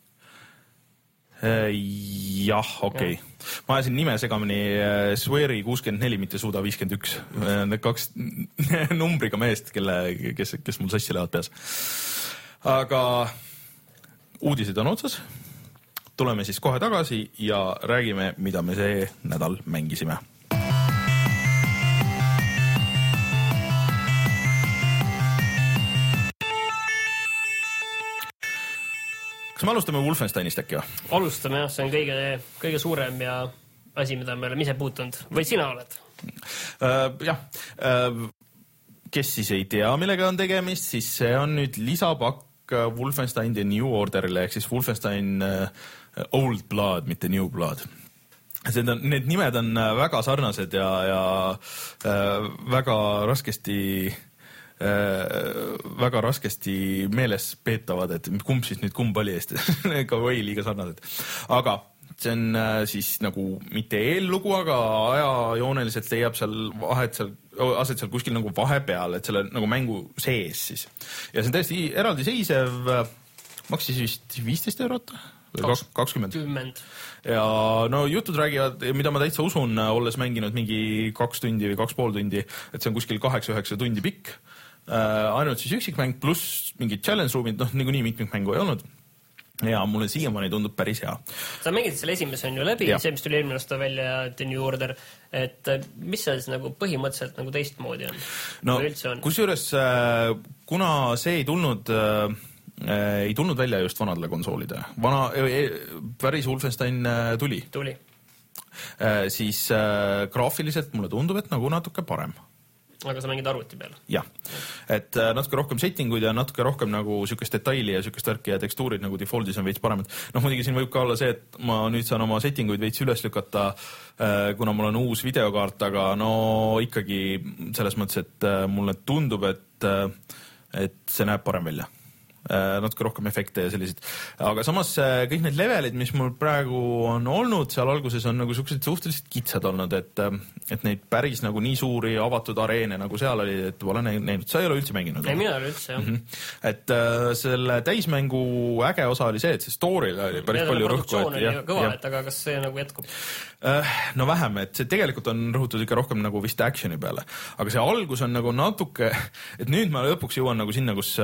Jah, okei. Okay. Ma ajasin nime segamini Sweari kuuskümmend neli, mitte Suda viiskümmend üks. Need kaks numbriga meest, kelle, kes, kes mul sassi lähevad peas. Aga uudised on otsas. Tuleme siis kohe tagasi ja räägime, mida me see nädal mängisime. Kas me alustame Wolfensteinist äkki või? Alustame jah, see on kõige, kõige suurem ja asi, mida me oleme ise puutunud. Või sina oled? Uh, jah. Uh, kes siis ei tea, millega on tegemist, siis see on nüüd lisapakk Wolfenstein The New Orderile, ehk siis Wolfenstein Old Blood, mitte New Blood. See on, need nimed on väga sarnased ja, ja äh, väga raskesti äh, väga raskesti meeles peetavad, et kumb siis nüüd kumb oli eest. Ka või liiga sarnased. Aga see on äh, siis nagu mitte eellugu, aga ajajooneliselt leiab seal vahet seal, aset seal kuskil nagu vahepeal, et selle nagu mängu sees siis. Ja see on täiesti eraldiseisev, maksis vist viisteist eurot või kakskümmend. Ja no jutud räägivad, mida ma täitsa usun, olles mänginud mingi kaks tundi või kaks pool tundi, et see on kuskil kaheksa-üheksa tundi pikk. Äh, ainult siis üksikmäng pluss mingid challenge ruumid, noh nagu nii mitmikmängu ei olnud. Ja mulle siiamaani tundub päris hea. Sa mängid selle esimese on ju läbi, ja. See, mis tuli eelmine aasta välja, The New Order, et mis see siis nagu põhimõtteliselt nagu teistmoodi on? No, kusjuures kuna see ei tulnud, ei tulnud välja just vanadele konsoolide, vana, päris Wolfenstein tuli, tuli. Siis graafiliselt mulle tundub, et nagu natuke parem. Aga sa mängid arvuti peal? Jah, et natuke rohkem settinguid ja natuke rohkem nagu sükest detaili ja sükest värki ja tekstuurid nagu defaultis on veits paremad. Noh, muidugi siin võib ka olla see, et ma nüüd saan oma settinguid veits üles lükata, kuna mul on uus videokaart, aga no ikkagi selles mõttes, et mulle tundub, et, et see näeb parem välja. Natuke rohkem efekte ja sellised. Aga samas kõik need levelid, mis mul praegu on olnud, seal alguses on nagu suhteliselt, suhteliselt kitsad olnud, et, et neid päris nagu nii suuri avatud areene nagu seal oli, et ma olen näinud. Sa ei ole üldse mänginud? Ei, mina ei ole üldse, jah. Mm-hmm. Et uh, selle täismängu äge osa oli see, et see story'l oli päris palju rõhku. Produktsioon oli kõva, et aga kas see nagu jätkub? Uh, no vähem, et see tegelikult on rõhutud ikka rohkem nagu vist actioni peale. Aga see algus on nagu natuke, et nüüd ma lõpuks jõuan nagu sinna, kus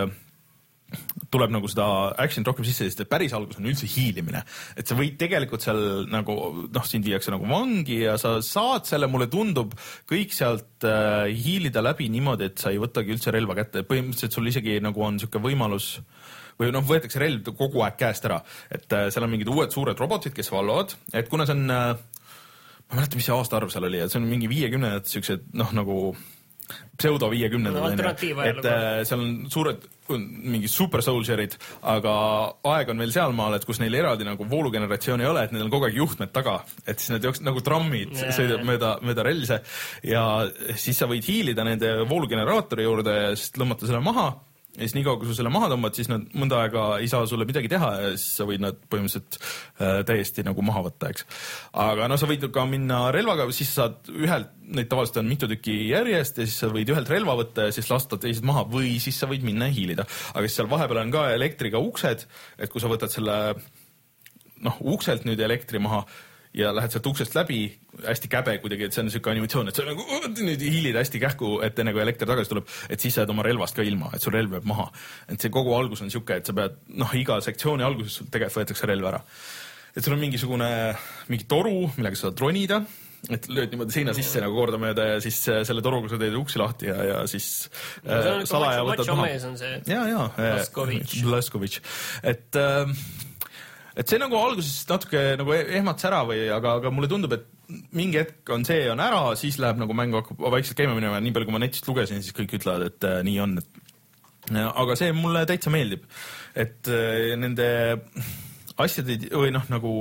tuleb nagu seda action rohkem sisse, sest päris algus on üldse hiilimine. Et sa võid tegelikult seal nagu, noh, sind viiakse nagu vangi ja sa saad selle, mulle tundub, kõik sealt äh, hiilida läbi niimoodi, et sa ei võtagi üldse relva kätte. Põhimõtteliselt sul isegi nagu on siuke võimalus või noh, võetakse relv kogu aeg käest ära. Et äh, seal on mingid uued suured robotid, kes valvavad. Et kuna see on, äh, ma mäleta, mis see aastaarv seal oli, et see on mingi viiekümned siuksed, noh, nagu pseudo viiekümnendad, no, et äh, seal on suured mingi super soldierid, aga aeg on veel sealmaal, et kus neil eraldi nagu voolugeneratsioon ei ole, et neil on kogu aeg juhtmed taga, et siis need jooks, nagu trammid yeah. sõidab mööda, mööda relse ja siis sa võid hiilida nende voolugeneraatori juurde ja siis lõmmata selle maha ja siis nii kaua, kui sa selle maha tõmbad, siis nad mõnda aega ei saa sulle midagi teha ja siis sa võid nad põhimõtteliselt äh, täiesti nagu maha võtta, eks. Aga no sa võid ka minna relvaga, siis saad ühelt, neid tavaliselt on mitu tükki järjest ja siis sa võid ühelt relva võtta ja siis lasta teised maha või siis sa võid minna ja hiilida. Aga siis seal vahepeal on ka elektriga uksed, et kui sa võtad selle noh, ukselt nüüd elektri maha ja lähed sealt uksest läbi, hästi käbe kuidagi, et see on niisugune animatsioon, et sa nagu nüüd hiilid hästi kähku, et enne kui elekter tagasi tuleb, et siis sa jääd oma relvast ka ilma, et sul relv jääb maha. Et see kogu algus on niisugune, et sa pead, noh, iga sektsiooni alguses sul tegelikult võetakse relv ära. Et sul on mingisugune, mingi toru, millega sa saad ronida, et lööd niimoodi seina sisse nagu korda mööda ja siis selle toruga sa teed uksi lahti ja, ja siis äh, salaja võtad maha. Ja, ja, Blaskovitš. Et äh, et see nagu alguses natuke nagu ehmats ära või, aga, aga mulle tundub, et mingi hetk on see on ära, siis läheb nagu mängu hakkab vaikselt käima minema ja nii palju, kui ma netist lugesin, siis kõik ütlevad, et äh, nii on. Et, aga see mulle täitsa meeldib, et äh, nende asjade või noh, nagu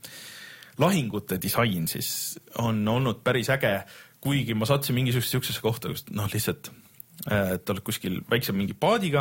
lahingute disain siis on olnud päris äge, kuigi ma satsin mingisugusesse siuksesse kohta, kus noh, lihtsalt äh, et oled kuskil väiksem mingi paadiga,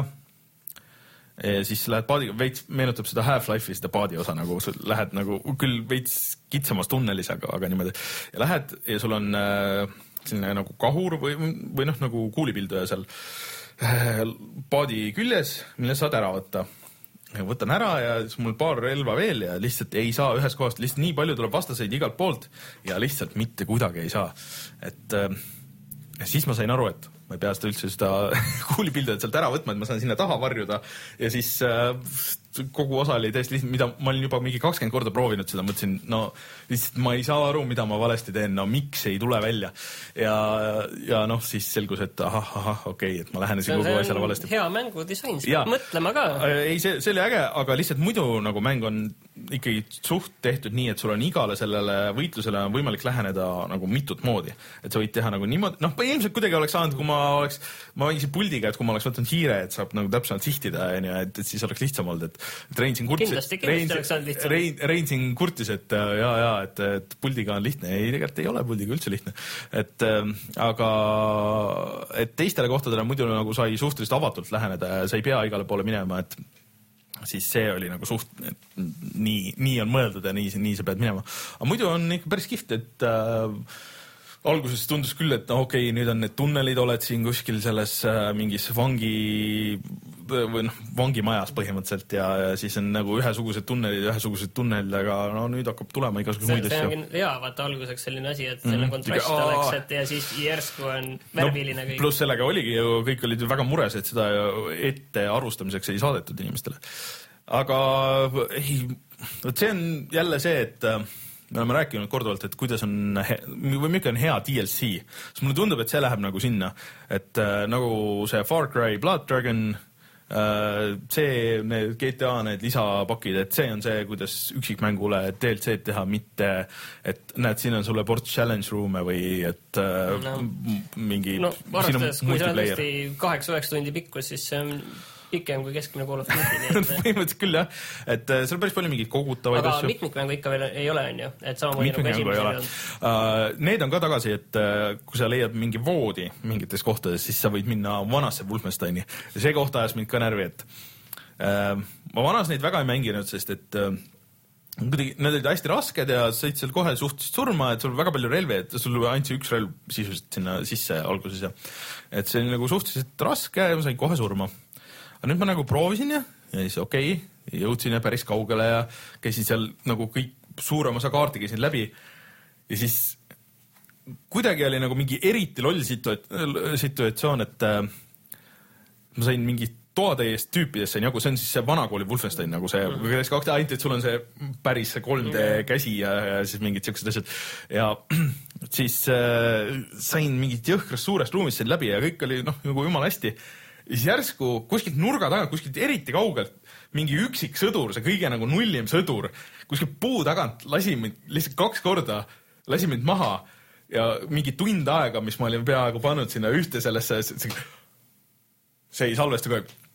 ja siis lähed paadiga, veits meenutab seda Half-Life'i, seda paadi osa, nagu lähed nagu küll veits kitsamas tunnelis, aga, aga niimoodi. Ja lähed ja sul on äh, selline nagu kahur või, või noh, nagu kuulipilduja seal äh, paadi küljes, mille saad ära võtta. Ja võtan ära ja siis mul paar relva veel ja lihtsalt ei saa ühes kohast, lihtsalt nii palju tuleb vastaseid igalt poolt ja lihtsalt mitte kuidagi ei saa. Et äh, siis ma sain aru, et ma ei pea seda üldse seda kuulipildajat sealt ära võtma, et ma saan sinna taha varjuda ja siis äh, kogu osa oli täiesti lihtsalt, mida ma olin juba mingi kakskümmend korda proovinud seda, mõtlesin, no lihtsalt ma ei saa aru, mida ma valesti teen, no miks ei tule välja. Ja, ja noh, siis selgus, et ahah, ahah, okei, okay, et ma lähenesin kogu asjale valesti. Hea mängu disain, mõtlema ka. Ei, see, see oli äge, aga lihtsalt muidu nagu mäng on ikkagi suht tehtud nii, et sul on igale sellele võitlusele on võimalik läheneda nagu mitut moodi. Et sa võid teha nagu niimoodi, noh, ilmselt kuidagi oleks saanud, kui ma oleks, ma mängisin puldiga, et kui ma oleks võtnud hiire, et saab nagu täpsemalt sihtida, et, et siis oleks lihtsam olnud, et, et Rein siin kurtis, kindlasti, kindlasti oleks saanud lihtsam. Rein, Rein siin kurtis, et ja, ja, et, et puldiga on lihtne. Ei, tegelikult ei ole puldiga üldse lihtne. Et, aga, et teistele kohtadele muidu nagu sai suhteliselt avatult läheneda ja sa ei pea igale poole minema, et siis see oli nagu suht, et nii, nii on mõeldud ja nii, nii sa pead minema. Aga muidu on ikka päris kihvt, et äh, alguses tundus küll, et no okei, nüüd on need tunnelid, oled siin kuskil selles äh, mingis vangi või noh, vangimajas põhimõtteliselt ja, ja siis on nagu ühesugused tunnelid, ühesugused tunnelid, aga no nüüd hakkab tulema igasugused muid asju. See on hea, vaata alguseks selline asi, et selle mm, kontrast aa, oleks, et ja siis järsku on värviline kõik. No, pluss sellega oligi ju, kõik olid väga mures, et seda ette arvustamiseks ei saadetud inimestele. Aga ei, see on jälle see, et me oleme rääkinud korduvalt, et kuidas on või milline on hea D L C. Siis mulle tundub, et see läheb nagu sinna, et äh, nagu see Far Cry Blood Dragon, äh, see, need G T A, need lisapakid, et see on see, kuidas üksikmängule D L C teha, mitte, et näed, siin on sulle ports challenge room'e või et äh, no. mingi no, arvestades, kui see on tõesti kaheksa-üheksa tundi pikkus, siis see on pikem kui keskmine Call of Duty. Põhimõtteliselt küll, jah. Et seal on päris palju mingeid kogutavaid aga asju. Aga mitmikmängu ikka veel ei ole, on ju? Et samamoodi nagu esimesel on. Uh, need on ka tagasi, et uh, kui sa leiad mingi voodi mingites kohtades, siis sa võid minna vanasse Wolfensteini. Ja see koht ajas mind ka närvi, et uh, ma vanas neid väga ei mänginud, sest et uh, kuidagi, need olid hästi rasked ja said seal kohe suhteliselt surma, et sul väga palju relvi, et sul andsi üks relv sisuliselt sinna sisse alguses. Ja. Et see oli nagu suhteliselt raske ja ma sain kohe surma. Aga nüüd ma nagu proovisin ja, ja siis okei, okay, jõudsin ja päris kaugele ja käisin seal nagu kõik suurem osa kaarti käisin läbi ja siis kuidagi oli nagu mingi eriti loll situatsioon, et äh, ma sain mingi toatäiest tüüpidest sain jagu, see on siis see vanakooli Wolfenstein, nagu see, ainult et sul on see päris see kolm D käsi ja, ja siis mingid siuksed asjad ja siis äh, sain mingit jõhkrast suurest ruumist sain läbi ja kõik oli noh, nagu jumala hästi. Ja siis järsku kuskilt nurga tagant, kuskilt eriti kaugelt mingi üksik sõdur, see kõige nagu nullim sõdur, kuskilt puu tagant lasi mind lihtsalt kaks korda, lasi mind maha ja mingi tund aega, mis ma olin peaaegu pannud sinna ühte sellesse, see ei salvesta kogu aeg.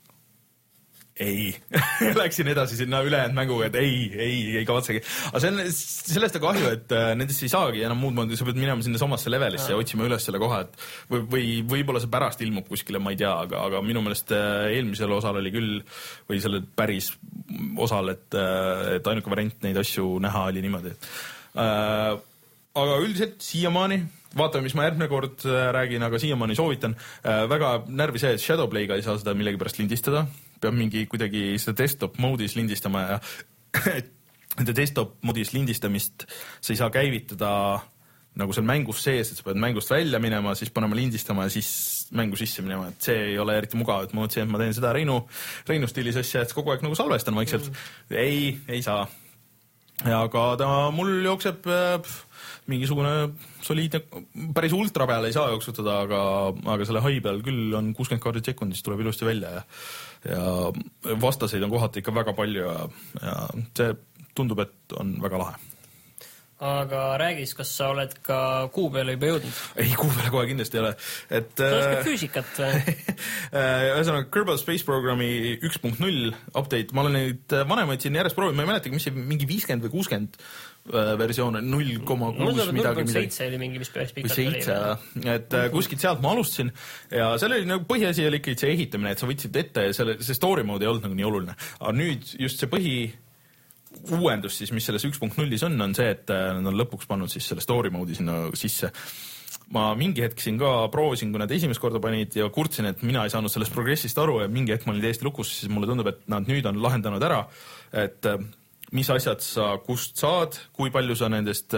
Ei. Läksin edasi sinna ülejäänud mänguga, et ei, ei, ei kavatsegi. Aga see on, sellest on kahju, et nendest ei saagi enam muud moodi, sa pead minema sinna samasse levelisse ja otsima üles selle koha, et või, või võib-olla see pärast ilmub kuskile, ma ei tea, aga, aga minu meelest eelmisel osal oli küll, või selle päris osal, et, et ainuke variant neid asju näha oli niimoodi. Äh, aga üldiselt siiamaani, vaatame, mis ma järgmine kord räägin, aga siiamaani soovitan. Äh, väga närvi see, et Shadowplay'ga ei saa seda millegi pärast lindistada. Peab mingi kuidagi seda desktop moodis lindistama ja nende desktop moodis lindistamist sa ei saa käivitada nagu seal mängus sees, et sa pead mängust välja minema, siis panema lindistama ja siis mängu sisse minema, et see ei ole eriti mugav, et ma mõtlesin, et ma teen seda Reinu, Reinu stiilis asja, et kogu aeg nagu salvestan vaikselt. Mm. Ei, ei saa. Ja aga ta mul jookseb pff, mingisugune soliidne, päris ultra peale ei saa jooksutada, aga, aga selle hai peal küll on kuuskümmend kaardit sekundis, tuleb ilusti välja ja, ja vastaseid on kohati ikka väga palju ja, ja see tundub, et on väga lahe. Aga räägis, kas sa oled ka kuu peale juba jõudnud? Ei, kuu peale kohe kindlasti ei ole. Et, sa oskad füüsikat või? Ühesõnaga, Kerbal Space Programmi üks punkt null update. Ma olen neid vanemaid siin järjest proovinud. Ma ei mäletagi, mis see mingi viiskümmend või kuuskümmend versioon null koma kuus midagi. null koma seitse oli mingi, mis päris pikalt oli. seitse, et kuskilt sealt ma alustasin ja selle oli nagu põhiasi oli ikka see ehitamine, et sa võtsid ette ja selle, see story mode ei olnud nagu nii oluline. Aga nüüd just see põhi uuendus siis, mis selles üks punkt nullis on, on see, et nad on lõpuks pannud siis selle story mode'i sinna sisse. Ma mingi hetk siin ka proovisin, kui nad esimest korda panid ja kurtsin, et mina ei saanud sellest progressist aru ja mingi hetk ma olin täiesti lukus, siis mulle tundub, et nad nüüd on lahendanud ära, et mis asjad sa kust saad, kui palju sa nendest,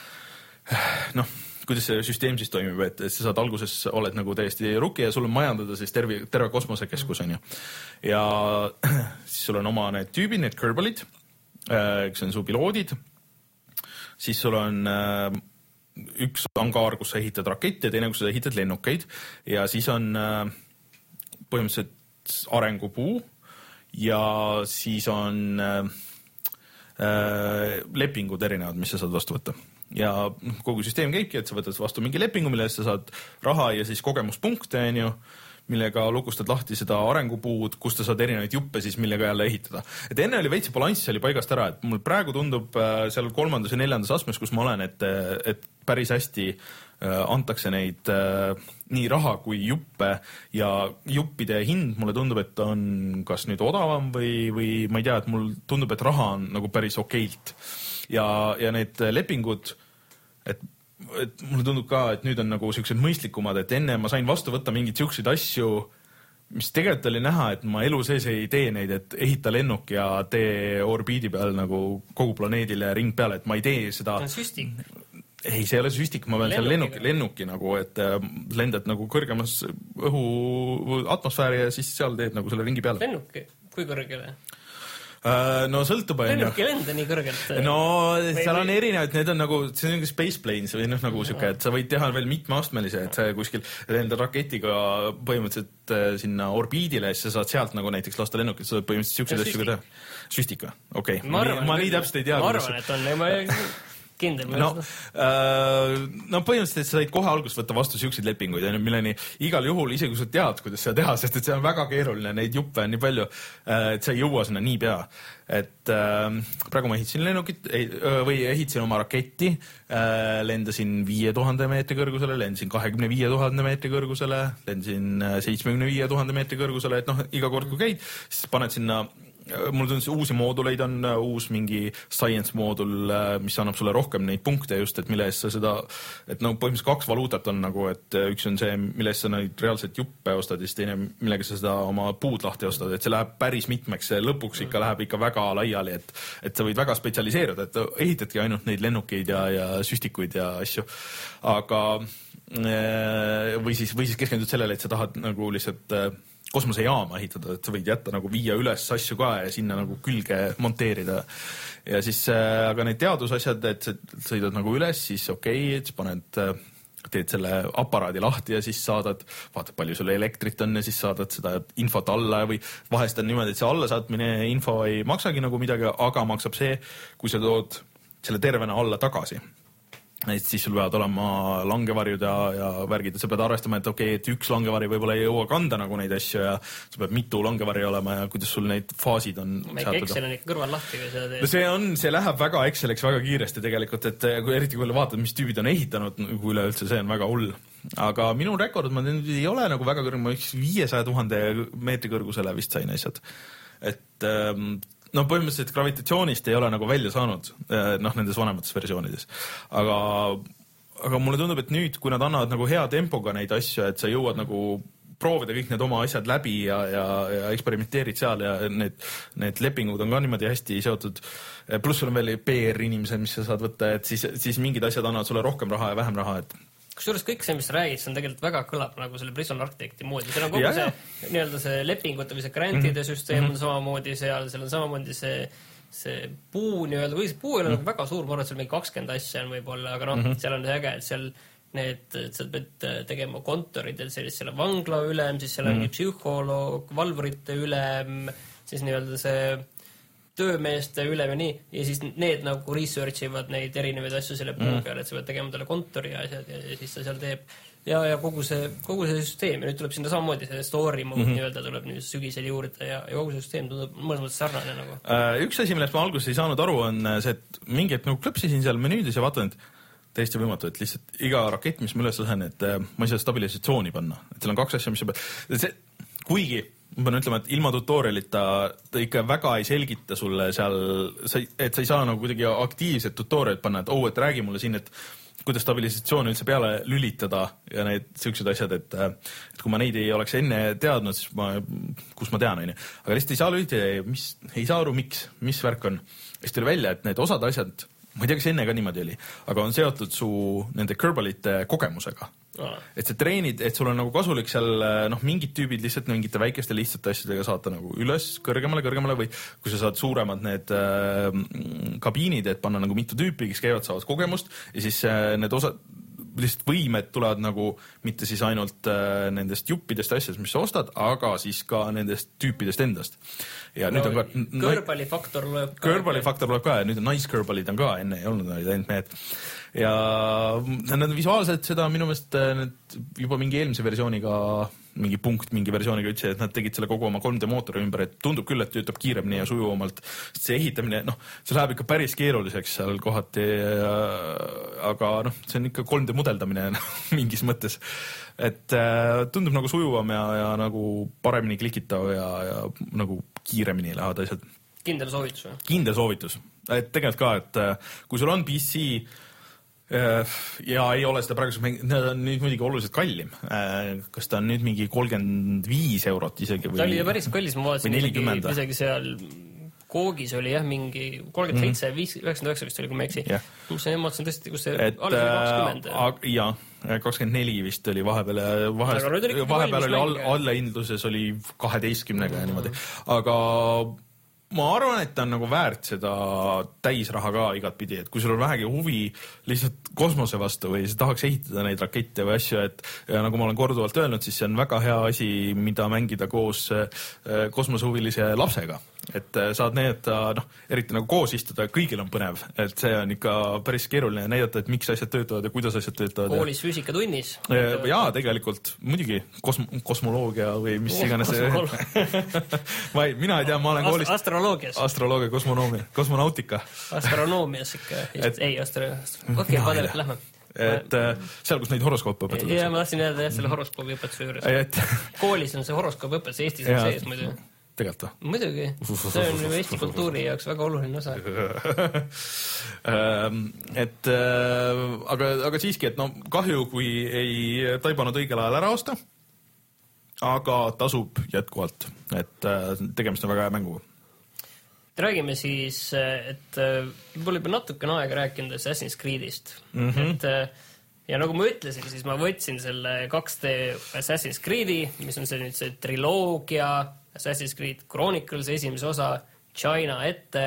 noh, kuidas see süsteem siis toimib, et sa saad alguses, oled nagu täiesti ruki ja sul on majandada siis terve, terve kosmosekeskus on ju. Ja siis sul on oma need tüübid, need Kerbalid, kes on su piloodid, siis sul on äh, üks angaar, kus sa ehitad rakette ja teine, kus sa ehitad lennukeid ja siis on äh, põhimõtteliselt arengupuu ja siis on äh, äh, lepingud erinevad, mis sa saad vastu võtta. Ja kogu süsteem käibki, et sa võtad vastu mingi lepingu, mille eest sa saad raha ja siis kogemuspunkte, on ju, millega lukustad lahti seda arengupuud, kus sa saad erinevaid juppe siis, millega jälle ehitada. Et enne oli veitsi balanss oli paigast ära, et mul praegu tundub äh, seal kolmandas ja neljandas astmes, kus ma olen, et, et päris hästi äh, antakse neid äh, nii raha kui juppe ja juppide hind mulle tundub, et on kas nüüd odavam või, või ma ei tea, et mul tundub, et raha on nagu päris okeilt. Ja, ja need lepingud, et, et mulle tundub ka, et nüüd on nagu sellised mõistlikumad, et enne ma sain vastu võtta mingeid selliseid asju, mis tegelikult oli näha, et ma elu sees ei tee neid, et ehita lennuk ja tee orbiidi peal nagu kogu planeedile ring peale, et ma ei tee seda. See on süstik. Ei, see ei ole süstik, ma pean seal lennuki, lennuki nagu, et lendad nagu kõrgemas õhu atmosfääri ja siis seal teed nagu selle ringi peale. Lennuki? Kui kõrgele? No sõltub, on ju. Lennuki ei lenda nii kõrgelt. No seal on erinevad, need on nagu, see on nagu space planes või noh, nagu siuke, et sa võid teha veel mitmeastmelise, et sa kuskil lendad raketiga põhimõtteliselt sinna orbiidile ja sa saad sealt nagu näiteks lasta lennukit, sa võid põhimõtteliselt siukseid asju ka teha. Süstik või? Okei. Okay. Ma, ma nii täpselt ei tea. Ma arvan, et on. Ma kindel. No, äh, no põhimõtteliselt sa said kohe algust võtta vastu siukseid lepinguid, milleni igal juhul, isegi kui sa tead, kuidas seda teha, sest et see on väga keeruline, neid juppe on nii palju, et sa ei jõua sinna nii pea. Et äh, praegu ma ehitasin lennukit ei, või ehitasin oma raketti, äh, lendasin viie tuhande meetri kõrgusele, lendasin kahekümne viie tuhande meetri kõrgusele, lendasin seitsmekümne viie tuhande meetri kõrgusele, et noh, iga kord kui käid, siis paned sinna mul tundus uusi mooduleid on, uus mingi science moodul, mis annab sulle rohkem neid punkte just, et mille eest sa seda, et no põhimõtteliselt kaks valuutat on nagu, et üks on see, mille eest sa neid reaalselt juppe ostad ja siis teine, millega sa seda oma puud lahti ostad, et see läheb päris mitmeks, lõpuks ikka läheb ikka väga laiali, et, et sa võid väga spetsialiseeruda, et ehitadki ainult neid lennukeid ja, ja süstikuid ja asju, aga või siis, või siis keskendud sellele, et sa tahad nagu lihtsalt kosmosejaama ehitada, et sa võid jätta nagu viia üles asju ka ja sinna nagu külge monteerida. Ja siis, aga need teadusasjad, et sõidad nagu üles, siis okei, okay, et siis paned, teed selle aparaadi lahti ja siis saadad, vaatad palju sul elektrit on ja siis saadad seda infot alla või vahest on niimoodi, et see alla saatmine info ei maksagi nagu midagi, aga maksab see, kui sa tood selle tervena alla tagasi. Et siis sul peavad olema langevarjud ja, ja värgid, et sa pead arvestama, et okei, okay, et üks langevari võib-olla ei jõua kanda nagu neid asju ja sa pead mitu langevari olema ja kuidas sul neid faasid on. Excel on ikka kõrval lahti. No see on, see läheb väga Exceliks väga kiiresti tegelikult, et kui eriti kui vaatad, mis tüübid on ehitanud, kui üleüldse see on väga hull. Aga minu rekord, ma tean, ei ole nagu väga kõrg, ma üks viiesaja tuhande meetri kõrgusele vist sain asjad. Et no põhimõtteliselt gravitatsioonist ei ole nagu välja saanud, noh, nendes vanemates versioonides. Aga, aga mulle tundub, et nüüd, kui nad annavad nagu hea tempoga neid asju, et sa jõuad nagu proovida kõik need oma asjad läbi ja, ja, ja eksperimenteerid seal ja need, need lepingud on ka niimoodi hästi seotud. Pluss sul on veel P R-inimesed, mis sa saad võtta, et siis, siis mingid asjad annavad sulle rohkem raha ja vähem raha, et kusjuures kõik see, mis sa räägid, see on tegelikult väga kõlab nagu selle Prison Architecti moodi. Seal on kogu ja, see, ja. Nii-öelda see lepingute või see grantide mm-hmm. süsteem on samamoodi seal, seal on samamoodi see, see puu nii-öelda, või see puu ei ole mm-hmm. väga suur, ma arvan, et seal mingi kakskümmend asja on võib-olla, aga noh, mm-hmm. seal on äge, et seal need, et sa pead tegema kontoridel sellist, seal on vangla ülem, siis seal on mm-hmm. psühholoog, valvurite ülem, siis nii-öelda see töömeeste üle ja nii, ja siis need nagu research ivad neid erinevaid asju selle puu peal, et sa pead tegema talle kontori asjad ja, ja siis ta seal teeb ja, ja kogu see, kogu see süsteem ja nüüd tuleb sinna samamoodi see story mode mm-hmm. nii-öelda tuleb nüüd sügisel juurde ja, ja kogu see süsteem tundub mõnes mõttes sarnane nagu. Üks asi, millest ma alguses ei saanud aru, on see, et mingi hetk nagu klõpsisin seal menüüdes ja vaatan, et täiesti võimatu, et lihtsalt iga rakett, mis ma üles lähen, et ma ei saa stabilisatsiooni panna. Et seal on kaks asja, mis sa pead... See, kuigi ma pean ütlema, et ilma tutorialita ta ikka väga ei selgita sulle seal, et sa ei saa nagu kuidagi aktiivset tutorialit panna, et oh, et räägi mulle siin, et kuidas stabilisatsiooni üldse peale lülitada ja need sellised asjad, et, et kui ma neid ei oleks enne teadnud, siis ma, kus ma tean, on ju. Aga lihtsalt ei saa lülitada, mis, ei saa aru, miks, mis värk on. Siis tuli välja, et need osad asjad, ma ei tea, kas enne ka niimoodi oli, aga on seotud su nende Kerbalite kogemusega. Ah. Et see treenid, et sul on nagu kasulik seal, noh, mingid tüübid lihtsalt mingite väikeste lihtsate asjadega saata nagu üles kõrgemale, kõrgemale või kui sa saad suuremad need äh, kabiinid, et panna nagu mitu tüüpi, kes käivad, saavad kogemust ja siis äh, need osad lihtsalt võimed tulevad nagu mitte siis ainult äh, nendest juppidest asjadest, mis sa ostad, aga siis ka nendest tüüpidest endast. Ja no, nüüd on ka... Kõrbalifaktor loeb ka. Kõrbalifaktor loeb ka ja nüüd on naiskõrbalid on ka, enne ei olnud neid ainult mehed. Ja need on visuaalselt seda minu meelest need juba mingi eelmise versiooniga mingi punkt, mingi versiooniga ütlesid, et nad tegid selle kogu oma kolm D mootori ümber, et tundub küll, et töötab kiiremini ja sujuvamalt. See ehitamine, noh, see läheb ikka päris keeruliseks seal kohati, aga noh, see on ikka kolm D mudeldamine mingis mõttes. Et äh, tundub nagu sujuvam ja, ja nagu paremini klikitav ja, ja nagu kiiremini lähevad asjad. Kindel soovitus või? Kindel soovitus. Et tegelikult ka, et kui sul on P C ja ei ole seda praegu, need on nüüd muidugi oluliselt kallim. Kas ta on nüüd mingi kolmkümmend viis eurot isegi või? Ta oli päris kallis, ma vaatasin isegi, isegi seal Koogis oli jah mingi kolmkümmend seitse, üheksakümmend üheksa vist oli, kui ma eksi. Yeah. Mis ma vaatasin tõesti, kus see et, alles oli kakskümmend. Jaa, kakskümmend neli vist oli vahepeal, vahest, vahepeal oli all, allahindluses oli kaheteistkümnega ja niimoodi. Aga ma arvan, et ta on nagu väärt seda täisraha ka igat pidi, et kui sul on vähegi huvi lihtsalt kosmose vastu või sa tahaks ehitada neid rakette või asju, et ja nagu ma olen korduvalt öelnud, siis see on väga hea asi, mida mängida koos kosmosehuvilise lapsega. Et saad näidata, noh, eriti nagu koos istuda, kõigil on põnev, et see on ikka päris keeruline näidata, et miks asjad töötavad ja kuidas asjad töötavad. Koolis füüsikatunnis. Jaa, tegelikult, muidugi kosm- kosmoloogia või mis oh, iganes see ma ei, mina ei tea, ma olen koolis astroloogias. Astroloogia, kosmonoomi, kosmonautika. Astronoomias ikka, et... ei, astro... okei, okay, padelt lähme. Et seal, kus neid horoskoope õpetatakse. Ja ma tahtsin öelda jah, selle horoskoobi õpetuse juures. Et... koolis on see horoskoobi õpetus, Eestis on sees muidu. Tegelikult või? Muidugi, see on juba Eesti kultuuri jaoks väga oluline osa. et, aga, aga siiski, et no kahju, kui ei taibanud õigel ajal ära osta, aga tasub jätkuvalt, et tegemist on väga hea mängu. Räägime siis, et pole juba natukene aega rääkinud Assassin's Creedist. Mm-hmm. Et ja nagu ma ütlesin, siis ma võtsin selle kaks D Assassin's Creedi, mis on see nüüd see triloogia Assassin's Creed Chronicles esimese osa China ette.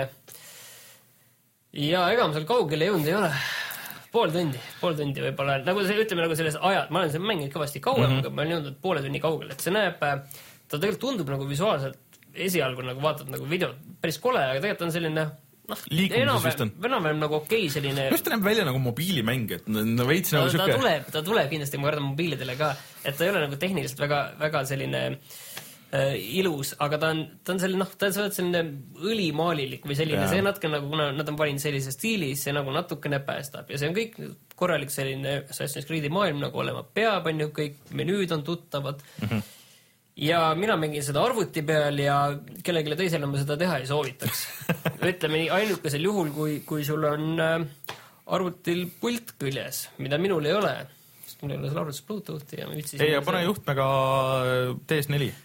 Ja ega ma seal kaugele jõudnud ei ole. Pool tundi, pool tundi võib-olla. Nagu see, ütleme nagu selles ajad, ma olen seal mänginud kõvasti kauem, mm-hmm. aga ma olen jõudnud poole tunni kaugele. Et see näeb, ta tegelikult tundub nagu visuaalselt esialgu, nagu vaatad nagu video päris kole, aga tegelikult on selline noh, enam-vähem nagu okei selline... Just ta näeb välja nagu mobiilimäng, et no veits ta, nagu ta, süke... tuleb, ta tuleb kindlasti, ma kardan mobiilidele ka, et ta ei ole nagu tehniliselt väga, väga selline äh, ilus, aga ta on, ta on selline, noh, ta on selline õlimaalilik või selline, yeah. See natuke nagu, kuna nad on valinud sellise stiili, see nagu natukene päästab ja see on kõik korralik selline Assassin's Creed'i maailm nagu olema peab, on ju, kõik menüüd on tuttavad mm-hmm. Ja mina mängin seda arvuti peal ja kellegile teisele ma seda teha ei soovitaks. Ütleme nii, ainukesel juhul, kui, kui sul on äh, arvutil pult küljes, mida minul ei ole, sest mul ei ole seal arvutis Bluetoothi ja ma ütlesin... Ei, ja pane juhtmega D S neli.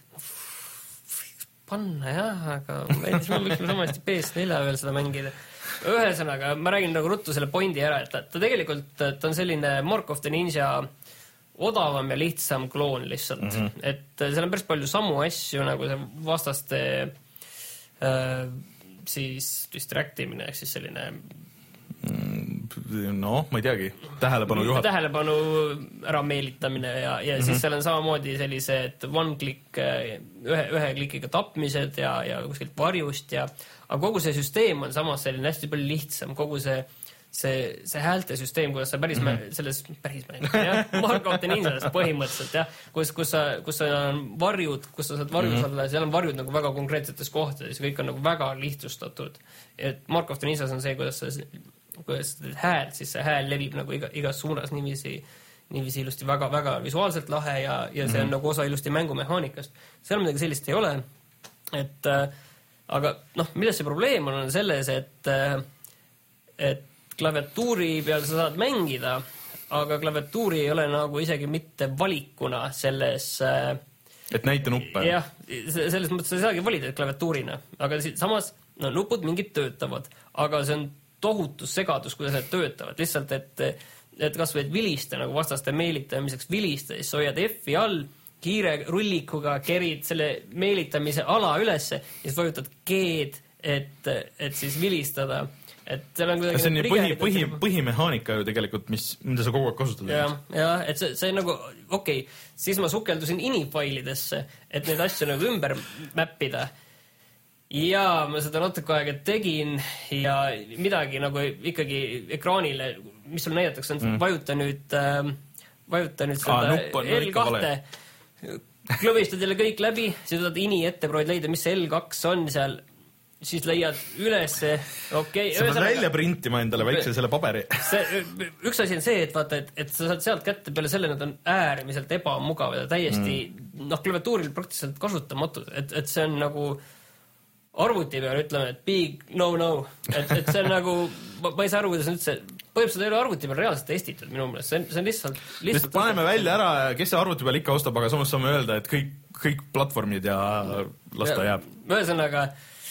Panna jah, aga ma võiks samasti P S neli veel seda mängida. Ühesõnaga, ma räägin nagu ruttu selle pointi ära, et ta, ta tegelikult ta on selline Mark of the Ninja odavam ja lihtsam kloon lihtsalt. Mm-hmm. Et seal on päris palju samu asju, nagu see vastaste äh, siis distractimine, ehk siis selline no, ma ei teagi, tähelepanu juhat. Tähelepanu ära meelitamine ja, ja mm-hmm. siis seal on samamoodi sellised one-click, ühe, ühe klikiga tapmised ja, ja kuskilt varjust ja aga kogu see süsteem on samas selline hästi palju lihtsam, kogu see see, see häälte süsteem, kuidas sa päris mm-hmm. mä, selles päris mäng, jah, Mark of the Ninjas põhimõtteliselt, jah, kus, kus sa, kus sa on varjud, kus sa saad varjus mm-hmm. olla, seal on varjud nagu väga konkreetsetes kohtades, kõik on nagu väga lihtsustatud. Et Mark of the Ninjas on see, kuidas sa, kuidas sa teed hääl, siis see hääl levib nagu iga, igas suunas niiviisi, niiviisi ilusti väga, väga visuaalselt lahe ja, ja see mm-hmm. on nagu osa ilusti mängumehaanikast. Seal midagi sellist ei ole, et äh, aga noh, milles see probleem on, on selles, et äh, et klaviatuuri peal sa saad mängida, aga klaviatuuri ei ole nagu isegi mitte valikuna selles... Et näita nuppe. Jah, selles mõttes sa ei saagi valida klaviatuurina, aga samas no, nupud mingid töötavad, aga see on tohutus segadus, kuidas need töötavad. Lihtsalt, et, et kas võid vilista nagu vastaste meelitamiseks vilista, siis hoiad F-i all, kiire rullikuga kerid selle meelitamise ala ülesse ja siis vajutad G-d, et, et siis vilistada. et seal on kuidagi see on põhi, põhi, põhimehaanika ju tegelikult, mis, mida sa kogu aeg kasutad. Ja, ja, et see, see nagu, okei, okay, siis ma sukeldusin ini-failidesse, et neid asju nagu ümber mäppida. Ja ma seda natuke aega tegin ja midagi nagu ikkagi ekraanile, mis sul näidatakse, on mm. vajuta nüüd, äh, vajuta nüüd seda ah, L kahte, klõbistad jälle kõik läbi, siis võtad ini ette, proovid leida, mis see L kaks on seal, siis leiad ülesse, okei okay,. sa pead välja printima endale väikse selle paberi. See, üks asi on see, et vaata, et, et sa saad sealt kätte peale selle, nad on äärmiselt ebamugav ja täiesti, mm. noh, klaviatuuril praktiliselt kasutamatud, et, et see on nagu arvuti peal, ütleme, et big no-no, et, et see on nagu, ma, ma ei saa aru, kuidas on üldse, põhimõtteliselt ei ole arvuti peal reaalselt testitud minu meelest, see on, see on lihtsalt, lihtsalt Sest paneme välja ära, kes see arvuti peal ikka ostab, aga samas saame öelda, et kõik, kõik platvormid ja las ta jääb. Ühesõnaga,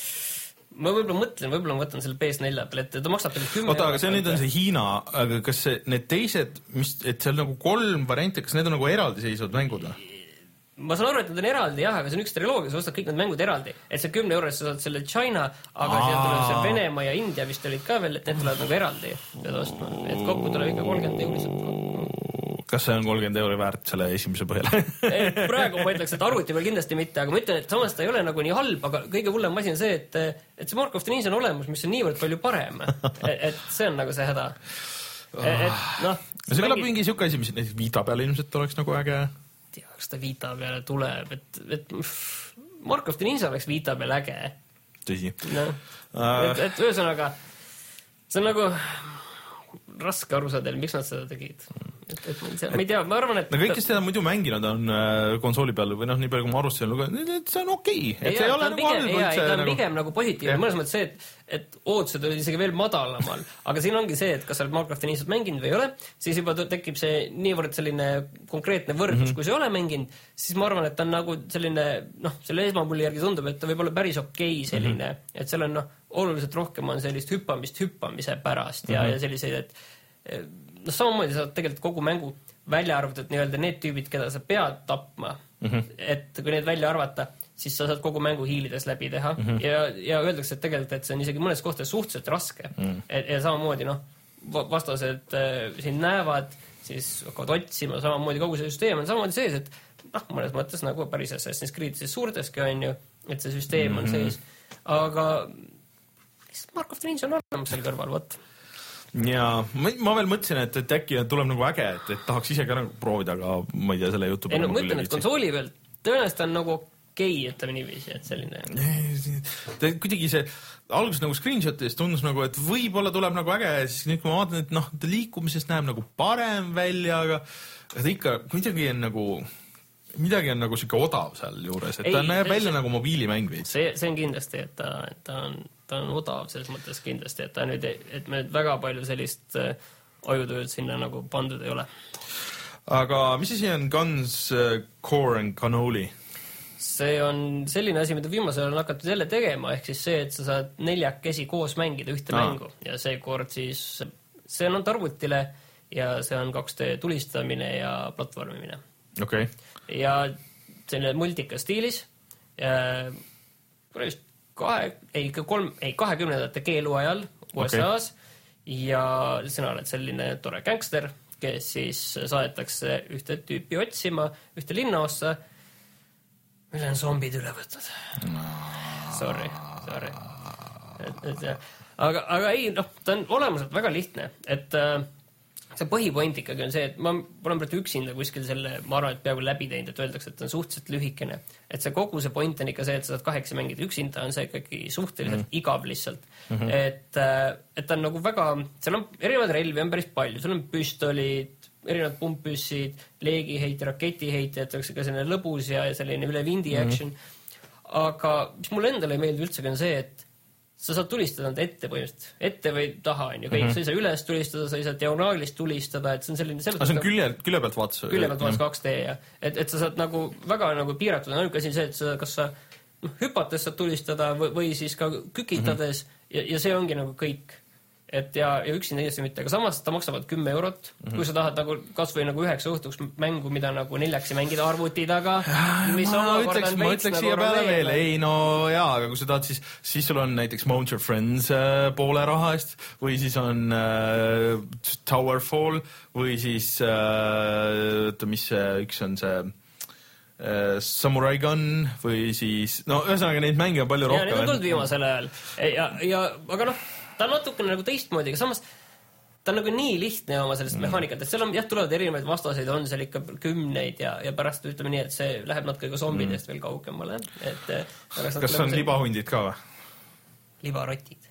ma võib-olla mõtlen, võib-olla ma võtan selle P S neljä peal ette, ta maksab peale kümme. Oota, aga see nüüd on see Hiina, aga kas see, need teised, mis, et seal nagu kolm varianti, kas need on nagu eraldiseisvad mängud? Ma saan aru, et need on eraldi, jah, aga see on üks triloogia, sa ostad kõik need mängud eraldi. Et see kümne euros sa saad selle China, aga Aa. sealt tuleb see Venemaa ja India vist olid ka veel, et need tulevad nagu eraldi. Et kokku tuleb ikka kolmkümmend euliselt. Kas see on kolmkümmend euri väärt selle esimese põhjale? Praegu ma ütleks, et arvuti peal kindlasti mitte, aga ma ütlen, et samas ta ei ole nagu nii halb, aga kõige hullem asi on see, et, et see Mark of the Ninja on olemus, mis on niivõrd palju parem. Et see on nagu see häda. Et, no, see kõlab mingi siuke asi, mis näiteks Vita peal ilmselt oleks nagu äge. Tea, kas ta Vita peale tuleb, et, et Mark of the Ninja oleks Vita peal äge. Tõsi. No. Uh. Et, et ühesõnaga, see on nagu raske aru saada, miks nad seda tegid. Et, et ma ei tea, ma arvan, et... No kõik, kes seda muidu mänginud on äh, konsooli peal või noh, nii palju kui ma arustasin, et see on okei. Et see ei ole nagu halb. Ei, ta on pigem nagu positiivne. Mõnes mõttes see, et, et ootused olid isegi veel madalamal. Aga siin ongi see, et kas sa oled Minecrafti niisugust mänginud või ei ole, siis juba tekib see niivõrd selline konkreetne võrdlus. Mm-hmm. Kui see ei ole mänginud, siis ma arvan, et ta on nagu selline, noh, selle esmapulli järgi tundub, et ta võib olla päris okei selline, mm-hmm. et seal on, noh, oluliselt rohkem on sellist hüppamist hüppamise pärast ja, mm-hmm. ja selliseid, et noh, samamoodi saad tegelikult kogu mängu välja arvata, et nii-öelda need tüübid, keda sa pead tapma, mm-hmm. et kui need välja arvata, siis sa saad kogu mängu hiilides läbi teha mm-hmm. ja, ja öeldakse, et tegelikult, et see on isegi mõnes kohtades suhteliselt raske. Mm-hmm. Et, ja samamoodi, noh, vastased äh, siin näevad, siis hakkavad otsima, samamoodi kogu see süsteem on samamoodi sees, et noh, mõnes mõttes nagu päris Assassin's Creed siis suurteski on ju, et see süsteem mm-hmm. on sees, aga Mark of the Ninja on olemas seal kõrval, võt. Ja ma, ma veel mõtlesin, et, et äkki tuleb nagu äge, et, et tahaks ise ka nagu proovida, aga ma ei tea selle jutu. Ei, no ma ütlen, et konsooli peal tõenäoliselt on nagu okei, ütleme niiviisi, et selline. Ta kuidagi see alguses nagu screenshotist tundus nagu, et võib-olla tuleb nagu äge, siis nüüd kui ma vaatan, et noh, ta liikumisest näeb nagu parem välja, aga ta ikka kuidagi on nagu... midagi on nagu siuke odav seal juures, et ei, ta näeb välja see, nagu mobiilimäng veits. See, see on kindlasti, et ta, et ta on, ta on odav selles mõttes kindlasti, et ta nüüd, et me väga palju sellist äh, ajutööd sinna nagu pandud ei ole. Aga mis asi on Guns, uh, Core and Cannoli? See on selline asi, mida viimasel on hakatud jälle tegema, ehk siis see, et sa saad neljakesi koos mängida ühte Aa. mängu ja see kord siis, see on arvutile ja see on kaks D tulistamine ja platvormimine. Okei. Okay. Ja selline multika stiilis äh, kahe, ei, kolm, ei, kahekümnendate keelu ajal U S A-s okay. ja sina oled selline tore gangster, kes siis saadetakse ühte tüüpi otsima, ühte linnaossa, mille on zombid üle võtnud. No. Sorry, sorry. Et, et, aga, aga ei, noh, ta on olemuselt väga lihtne, et äh, see põhipoint ikkagi on see, et ma olen praegu üksinda kuskil selle, ma arvan, et peaaegu läbi teinud, et öeldakse, et ta on suhteliselt lühikene. Et see kogu see point on ikka see, et sa saad kaheksa mängida üksinda, on see ikkagi suhteliselt mm-hmm. igav lihtsalt. Mm-hmm. Et, et ta on nagu väga, seal on erinevad relvi, on päris palju, seal on püstolid, erinevad pumppüssid, leegiheiti, raketiheiti, et oleks ka selline lõbus ja selline üle vindi action. Mm-hmm. Aga mis mulle endale ei meeldi üldsegi on see, et sa saad tulistada nad ette põhimõtteliselt. Ette või taha on ju kõik. Mm-hmm. Sa ei saa üles tulistada, sa ei saa diagonaalist tulistada, et see on selline... Aga see on külje, külje pealt vaatas? Külje pealt vaatas kaks D ja et, et sa saad nagu väga nagu piiratud. Ainuke asi on see, et sa, kas sa no, hüpates saad tulistada või, või siis ka kükitades mm-hmm. ja, ja see ongi nagu kõik. et ja, ja üksinda kindlasti mitte, aga samas ta maksavad kümme eurot, mm-hmm. kui sa tahad nagu kasvõi nagu üheks õhtuks mängu, mida nagu neljaks mängida arvuti taga. ma ütleks, ma ütleks siia peale veel, ei no jaa, aga kui sa tahad, siis, siis sul on näiteks Mount Your Friends äh, poole raha eest või siis on äh, Towerfall või siis äh, mis see üks on see äh, Samurai Gun või siis, no ühesõnaga neid mänge on palju rohkem. Ja need on tulnud viimasel ajal ja, ja aga noh, ta on natukene nagu teistmoodi, aga samas ta on nagu nii lihtne oma sellest mm. mehaanikat, et seal on, jah, tulevad erinevaid vastaseid, on seal ikka kümneid ja, ja pärast ütleme nii, et see läheb natuke ka zombidest mm. veel kaugemale. Et, kas on see... libahundid ka või? Libarotid.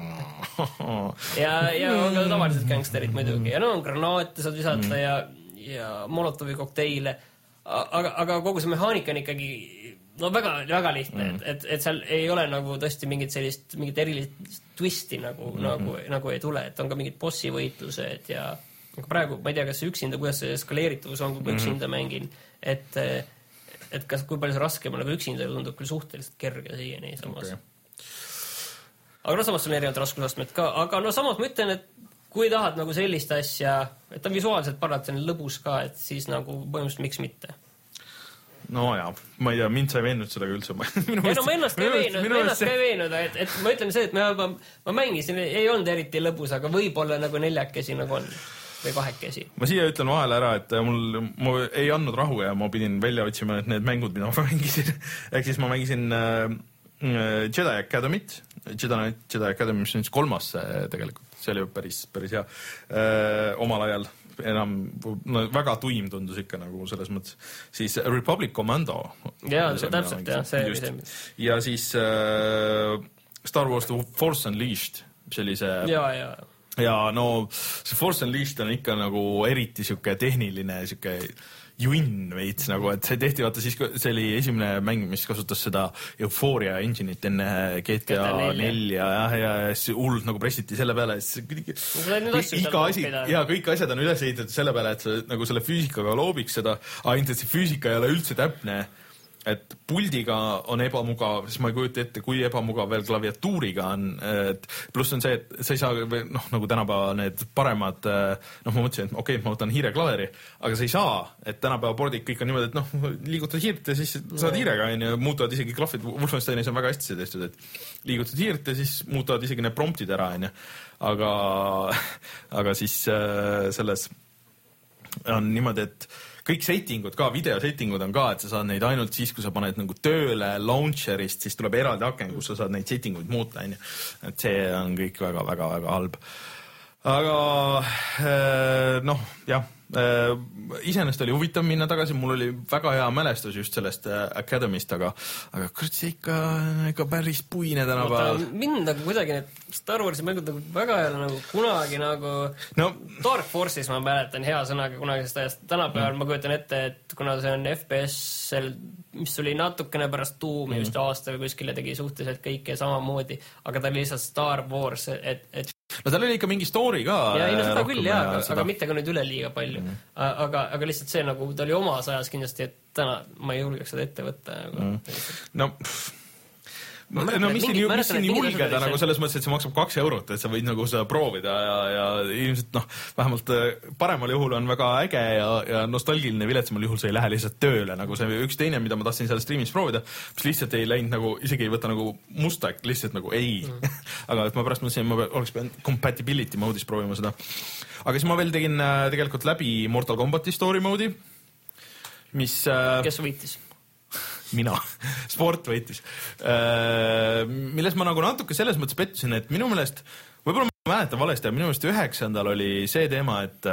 Mm. ja, ja on ka tavaliselt gangsterid muidugi. Ja no on granaate saad visata mm. ja, ja molotovi kokteile. Aga, aga kogu see mehaanika on ikkagi no väga, väga lihtne, mm. et, et, et seal ei ole nagu tõesti mingit sellist, mingit erilist twisti nagu, mm. nagu, nagu ei tule, et on ka mingid bossi võitlused ja praegu, ma ei tea, kas see üksinda, kuidas see eskaleeritavus on, kui mm. üksinda mängin, et, et kas, kui palju see raskem on, nagu üksinda tundub küll suhteliselt kerge siiani samas. Okay. Aga no samas on erinevad raskusastmed ka, aga no samas ma ütlen, et kui tahad nagu sellist asja, et ta visuaalselt paralt on lõbus ka, et siis nagu põhimõtteliselt miks mitte. No jaa, ma ei tea, mind sa ei veennud sellega üldse. ei no ma ennast ka ei veennud, ma ennast ka ei veennud, et, et ma ütlen see, et ma, ma, ma mängisin, ei olnud eriti lõbus, aga võib-olla nagu neljakesi nagu on või kahekesi. Ma siia ütlen vahele ära, et mul ma ei andnud rahu ja ma pidin välja otsima need mängud, mida ma mängisin. Ehk siis ma mängisin äh, Jedi Academy't, Jedi, Jedi Academy, mis on siis kolmas tegelikult, see oli päris, päris hea äh, omal ajal. Enam no, väga tuim tundus ikka nagu selles mõttes. Siis Republic Commando. Jaa, täpselt, jah. See just. Ja siis äh, Star Wars The Force Unleashed. Sellise... Jaa, jaa. Ja no see Force Unleashed on ikka nagu eriti siuke tehniline, siuke junn veits nagu, et see tehti, vaata siis see oli esimene mäng, mis kasutas seda Euphoria engine'it enne G T A nelja ja, ja, ja siis hullult nagu pressiti selle peale, et iga asi, ja kõik asjad on üles ehitatud selle peale, et sa nagu selle füüsikaga loobiks seda, ainult et see füüsika ei ole üldse täpne, et puldiga on ebamugav, siis ma ei kujuta ette, kui ebamugav veel klaviatuuriga on, et pluss on see, et sa ei saa, noh, nagu tänapäeva need paremad, noh, ma mõtlesin, et okei, okay, ma võtan hiireklaveri, aga sa ei saa, et tänapäeva bordid kõik on niimoodi, et noh, liigutad hiirt ja siis saad hiirega, ja muutuvad isegi klahvid, Wolfensteinis on väga hästi see tehtud, et liigutad hiirt ja siis muutuvad isegi need promptid ära, aga, aga siis selles on niimoodi, et kõik settingud ka, videosettingud on ka, et sa saad neid ainult siis, kui sa paned nagu tööle launcherist, siis tuleb eraldi aken, kus sa saad neid settinguid muuta, on ju. Et see on kõik väga, väga, väga halb. Aga noh, jah, iseenesest oli huvitav minna tagasi, mul oli väga hea mälestus just sellest Academy'st, aga, aga kurat, see ikka, ikka päris puine tänapäeval. Mind nagu kuidagi need Star Warsi mängud nagu väga ei ole nagu kunagi nagu no. Dark Forces ma mäletan hea sõnaga kunagisest ajast. Tänapäeval mm. ma kujutan ette, et kuna see on F P S, mis oli natukene pärast Doomi mm. just aasta või kuskile tegi suhteliselt kõike samamoodi, aga ta oli lihtsalt Star Wars, et, et no tal oli ikka mingi story ka. Ja ei no seda küll jah, aga, aga mitte ka nüüd üle liiga palju. Mm. Aga, aga lihtsalt see nagu, ta oli omas ajas kindlasti, et täna ma ei julgeks seda ette võtta. Mm. No, no, no mis siin, mis siin julgeda nagu selles mõttes, et see maksab kaks eurot, et sa võid nagu seda proovida ja, ja ilmselt noh, vähemalt paremal juhul on väga äge ja, ja nostalgiline, viletsamal juhul see ei lähe lihtsalt tööle, nagu see üks teine, mida ma tahtsin seal streamis proovida, mis lihtsalt ei läinud nagu, isegi ei võta nagu musta, lihtsalt nagu ei. Mm. aga et ma pärast mõtlesin, ma oleks pidanud compatibility mode'is proovima seda. Aga siis ma veel tegin tegelikult läbi Mortal Kombati story mode'i, mis... Kes võitis? Mina. Sport võitis. Milles ma nagu natuke selles mõttes pettusin, et minu meelest, võib-olla ma mäletan valesti, minu meelest üheksandal oli see teema, et,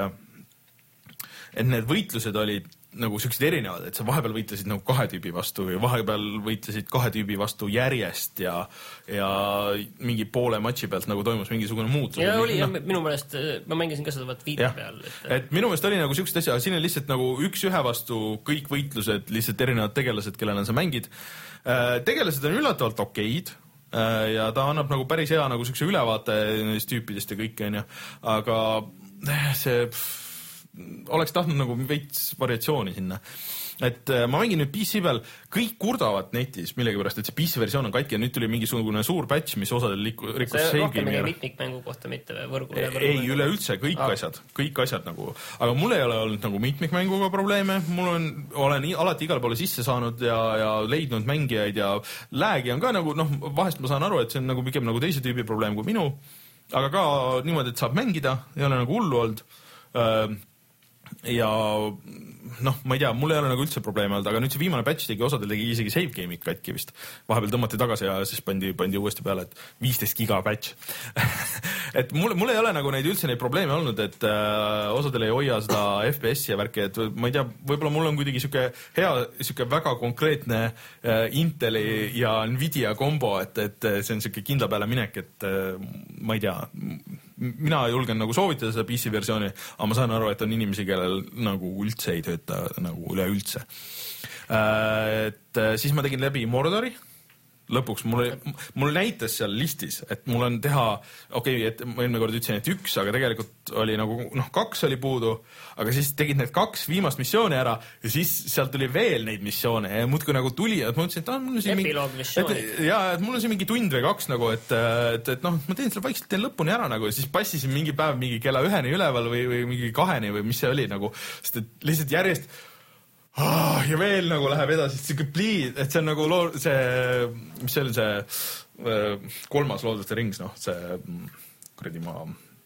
et need võitlused olid nagu sellised erinevad, et sa vahepeal võitlesid nagu kahe tüübi vastu või vahepeal võitlesid kahe tüübi vastu järjest ja, ja mingi poole matši pealt nagu toimus mingisugune muutus. Ja oli no, ja minu meelest, ma mängisin ka seda vaat viide peal. Et... et minu meelest oli nagu sellised asja, siin on lihtsalt nagu üks ühe vastu kõik võitlused, lihtsalt erinevad tegelased, kellena sa mängid. Tegelased on üllatavalt okeid ja ta annab nagu päris hea nagu selline ülevaate nendest tüüpidest ja kõike, on ju. Aga see... oleks tahtnud nagu veits variatsiooni sinna. Et ma mängin nüüd P C peal, kõik kurdavad netis millegipärast, et see P C versioon on katki ja nüüd tuli mingisugune suur patch, mis osadel rikkus save game'i. See rohkem mingi mitmikmängu kohta, mitte võrgu. Ei, üleüldse, kõik ah. asjad, kõik asjad nagu, aga mul ei ole olnud nagu mitmikmänguga probleeme, mul on, olen alati igale poole sisse saanud ja, ja leidnud mängijaid ja läägi on ka nagu, noh, vahest ma saan aru, et see on nagu pigem nagu teise tüübi probleem kui minu, aga ka niimoodi, et saab mängida, ei ole nagu hullu olnud. Ja noh, ma ei tea, mul ei ole nagu üldse probleeme olnud, aga nüüd see viimane patch tegi osadel tegi isegi save game'id katki vist. Vahepeal tõmmati tagasi ja siis pandi, pandi uuesti peale, et viisteist giga patch. et mul, mul ei ole nagu neid üldse neid probleeme olnud, et äh, osadel ei hoia seda F P S ja värki, et ma ei tea, võib-olla mul on kuidagi siuke hea, siuke väga konkreetne äh, Inteli ja Nvidia kombo, et, et see on siuke kindla peale minek, et äh, ma ei tea, mina julgen nagu soovitada seda P C versiooni, aga ma saan aru, et on inimesi, kellel nagu üldse ei tööta nagu üleüldse. Et siis ma tegin läbi Mordori. Lõpuks mul, mul näitas seal listis, et mul on teha, okei, okay, et ma eelmine kord ütlesin, et üks, aga tegelikult oli nagu, noh, kaks oli puudu, aga siis tegid need kaks viimast missiooni ära ja siis sealt tuli veel neid missioone ja muudkui nagu tuli, et ma ütlesin, et ah, mul on siin mingi, et, ja, et mul on siin mingi tund või kaks nagu, et, et, et noh, ma teen selle vaikselt teen lõpuni ära nagu ja siis passisin mingi päev mingi kella üheni üleval või, või mingi kaheni või mis see oli nagu, sest et lihtsalt järjest Ah, ja veel nagu läheb edasi, see plii, et see on nagu loo, see, mis see oli see kolmas looduste rings, noh, see kuradi maa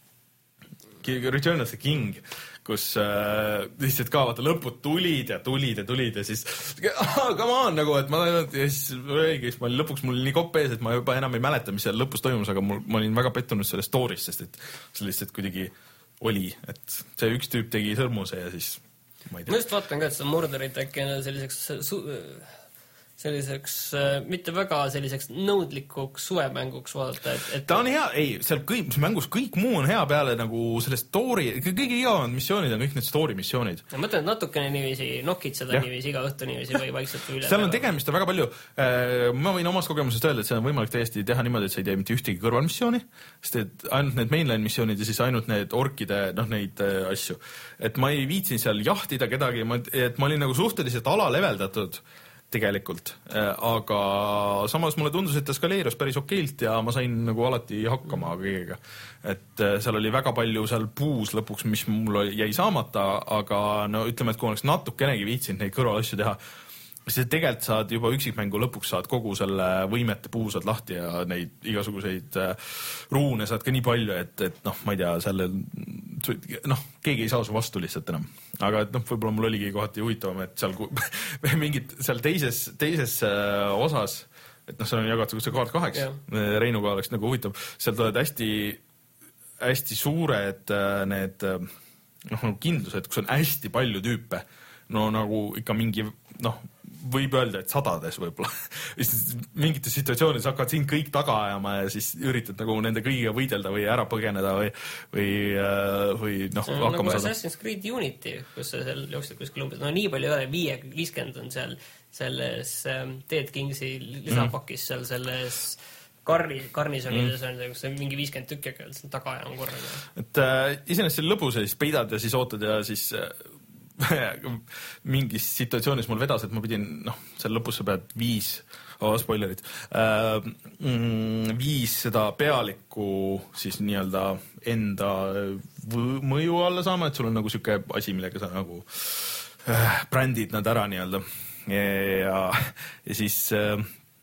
Return of the King, kus äh, lihtsalt ka vaata lõpud tulid ja tulid ja tulid ja siis ah, come on, nagu, et ma ja siis, siis ma olin lõpuks, mul oli nii kopp ees, et ma juba enam ei mäleta, mis seal lõpus toimus, aga mul, ma olin väga pettunud selle story's, sest et see lihtsalt kuidagi oli, et see üks tüüp tegi sõrmuse ja siis ma ma just vaatan ka, et seda Mordorit äkki selliseks su selliseks mitte väga selliseks nõudlikuks suvemänguks vaadata, et, et ta on hea, ei, seal kõik, mängus kõik muu on hea peale nagu selle story, kõige igavamad missioonid on kõik need story missioonid. Ma mõtlen, et natukene niiviisi nokid seda ja. niiviisi iga õhtu niiviisi või vaikselt üle. Seal on tegemist väga palju, ma võin omast kogemusest öelda, et see on võimalik täiesti teha niimoodi, et sa ei tee mitte ühtegi kõrvalmissiooni, sest et ainult need mainline missioonid ja siis ainult need orkide, noh, neid asju. Et ma ei viitsin seal jahtida kedagi, et ma olin nagu suhteliselt alaleveldatud tegelikult, aga samas mulle tundus, et ta skaleerus päris okeilt ja ma sain nagu alati hakkama kõigega. Et seal oli väga palju seal puus lõpuks, mis mul jäi saamata, aga no ütleme, et kui oleks natukenegi viitsinud neid kõrvalasju teha, siis tegelikult saad juba üksikmängu lõpuks saad kogu selle võimete puu saad lahti ja neid igasuguseid ruune saad ka nii palju, et, et noh, ma ei tea, selle, noh, keegi ei saa su vastu lihtsalt enam. Aga et noh, võib-olla mul oligi kohati huvitavam, et seal mingid, seal teises, teises osas, et noh, seal on jagatud see kaart kaheks, yeah. Reinuga oleks nagu huvitav, seal tulevad hästi, hästi suured need noh, kindlused, kus on hästi palju tüüpe, no nagu ikka mingi, noh, võib öelda, et sadades võib-olla. Mingites situatsioonides hakkavad siin kõik taga ajama ja siis üritad nagu nende kõigiga võidelda või ära põgeneda või, või, või noh, hakkama nagu saada. Assassin's Creed Unity, kus sa seal jooksed kuskil umbes, no nii palju ei ole, viie, viiskümmend on seal selles um, Dead Kingsi lisapakis seal selles karni, karnisonides mm. on, kus on mingi viiskümmend tükki, aga taga ajama korraga. Et äh, iseenesest seal lõpus ja siis peidad ja siis ootad ja siis äh, mingis situatsioonis mul vedas, et ma pidin, noh, seal lõpus sa pead viis, oh, spoilerid, äh, viis seda pealikku siis nii-öelda enda mõju alla saama, et sul on nagu siuke asi, millega sa nagu äh, brändid nad ära nii-öelda ja, ja, ja siis äh,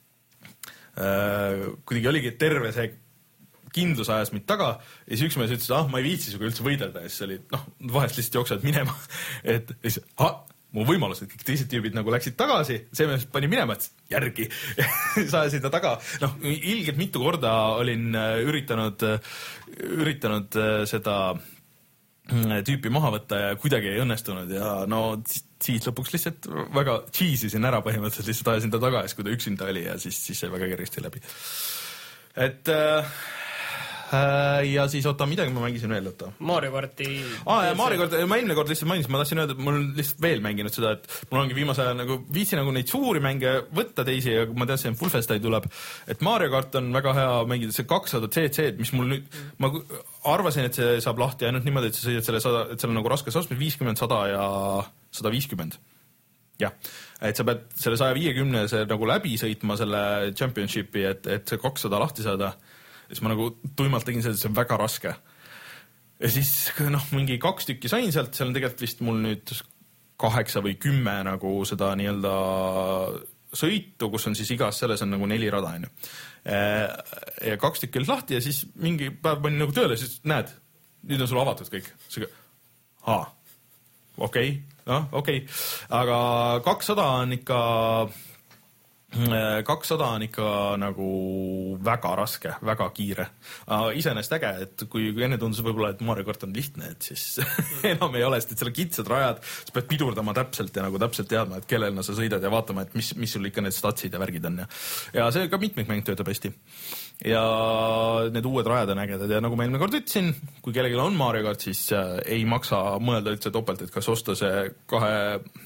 äh, kuidagi oligi terve see kindlus ajas mind taga ja siis üks mees ütles, ah, ma ei viitsi suga üldse võidelda ja siis oli, noh, vahest lihtsalt jooksevad minema, et siis, ah, mu võimalused, kõik teised tüübid nagu läksid tagasi, see mees pani minema, et järgi saajasin ta taga, noh, ilgelt mitu korda olin üritanud, üritanud seda tüüpi maha võtta ja kuidagi ei õnnestunud ja no siis lõpuks lihtsalt väga cheesisin ära põhimõtteliselt, lihtsalt ajasin ta taga ja siis, kui ta üksinda oli ja siis, siis sai väga kergesti läbi. Et äh, ja siis oota, midagi ma mängisin veel, oota. Mario Karti. Aa, ja Mario Karti, ma eelmine kord lihtsalt mainisin, ma tahtsin öelda, et mul on lihtsalt veel mänginud seda, et mul ongi viimase ajal nagu viitsi nagu neid suuri mänge võtta teisi ja ma teadsin, et Full Festa ei tuleb. Et Mario Kart on väga hea mängida see kakssada C C-d, mis mul nüüd, ma arvasin, et see saab lahti ainult niimoodi, et sa sõidad selle sada, et seal on nagu raskes astmes viiskümmend, sada ja sada viiskümmend. Jah, et sa pead selle saja viiekümne see nagu läbi sõitma selle championshipi, et, et see kakssada lahti saada. Siis ma nagu tuimalt tegin seda, et see on väga raske. Ja siis noh, mingi kaks tükki sain sealt, seal on tegelikult vist mul nüüd kaheksa või kümme nagu seda nii-öelda sõitu, kus on siis igas selles on nagu neli rada. Ja kaks tükki olid lahti ja siis mingi päev panin nagu tööle, siis näed, nüüd on sul avatud kõik. Haa, okei, noh, okei. Aga kakssada on ikka... kakssada on ikka nagu väga raske, väga kiire. Iseenesest äge, et kui enne tundus võib-olla, et Mario Kart on lihtne, et siis enam ei ole, sest et seal kitsad rajad, sa pead pidurdama täpselt ja nagu täpselt teadma, et kellel sa sõidad ja vaatama, et mis, mis sul ikka need statsid ja värgid on. Ja, ja see ka mitmikmäng töötab hästi. Ja need uued rajad on ägedad ja nagu ma eelmine kord ütlesin, kui kellelgi on Mario Kart, siis ei maksa mõelda üldse topelt, et kas osta see kahe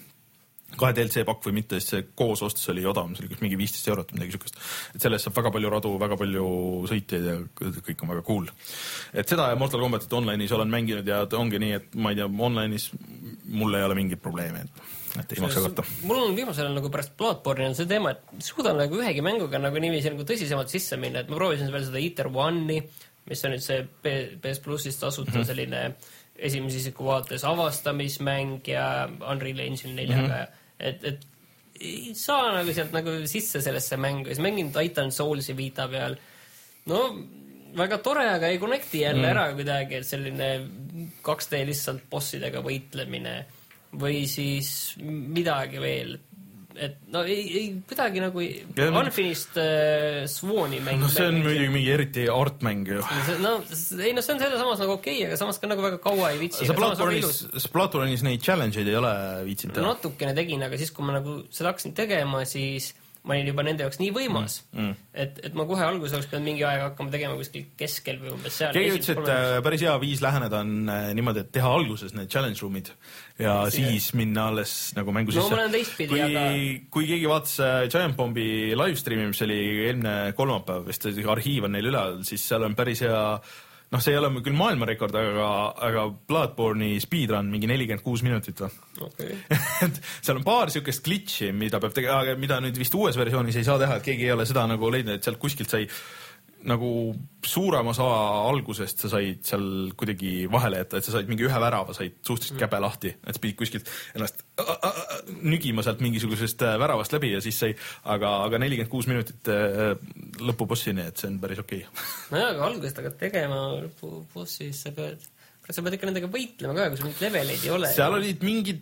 kahe D L C pakk või mitte, sest see koos ostus oli odavam, see oli kus mingi viisteist eurot midagi sükest. Et sellest saab väga palju radu, väga palju sõitjaid ja kõik on väga cool. Et seda ja Mortal Kombatit online'is olen mänginud ja ongi nii, et ma ei tea, online'is mul ei ole mingit probleemi, et, et ei maksa karta. Mul on viimasel nagu pärast Bloodborne'i on see teema, et suudan nagu ühegi mänguga nagu niiviisi nagu tõsisemalt sisse minna, et ma proovisin veel seda Eater One'i, mis on nüüd see P S Plusist tasuta mm -hmm. selline esimese isiku vaates avastamismäng ja Unreal Engine neljaga mm -hmm. et, et ei saa nagu sealt nagu sisse sellesse mängu. Siis mängin Titan Soulsi Vita peal. No, väga tore, aga ei connecti jälle mm. ära kuidagi, et selline kaks D lihtsalt bossidega võitlemine või siis midagi veel. Et no ei, ei kuidagi nagu ja, Unfinished äh, Swani mäng. No see on muidugi mingi eriti artmäng ju. No, ei, no see on selle samas nagu okei, okay, aga samas ka nagu väga kaua ei viitsi. Sa Bloodborne'is neid challenge'id ei ole viitsid teha? Natukene tegin, aga siis kui ma nagu seda hakkasin tegema, siis ma olin juba nende jaoks nii võimas, mm, mm. Et, et ma kohe alguses oleks pidanud mingi aeg hakkama tegema kuskil keskel või umbes seal. Keegi ütles, et kolme... päris hea viis läheneda on niimoodi, et teha alguses need challenge roomid ja see. Siis minna alles nagu mängu sisse. No ma olen teistpidi, kui, aga... Kui keegi vaatas Giant Bombi livestreami, mis oli eelmine kolmapäev, vist arhiiv on neil üle, siis seal on päris hea... Noh, see ei ole küll maailmarekord, aga, aga Bloodborne'i speedrun mingi nelikümmend kuus minutit või. Okay. Seal on paar sükest glitchi, mida peab tegema, mida nüüd vist uues versioonis ei saa teha, et keegi ei ole seda nagu leidnud, et sealt kuskilt sai nagu suurem osa algusest sa said seal kuidagi vahele jätta, et sa said mingi ühe värava, said suhteliselt käbe lahti, et sa pidid kuskilt ennast nügima sealt mingisugusest väravast läbi ja siis sai, aga, aga nelikümmend kuus minutit lõpubossini, et see on päris okei. No jah, aga algusest aga tegema lõpubossis sa pead, sa pead ikka nendega võitlema ka, kui sul mingid leveleid ei ole. Seal olid mingid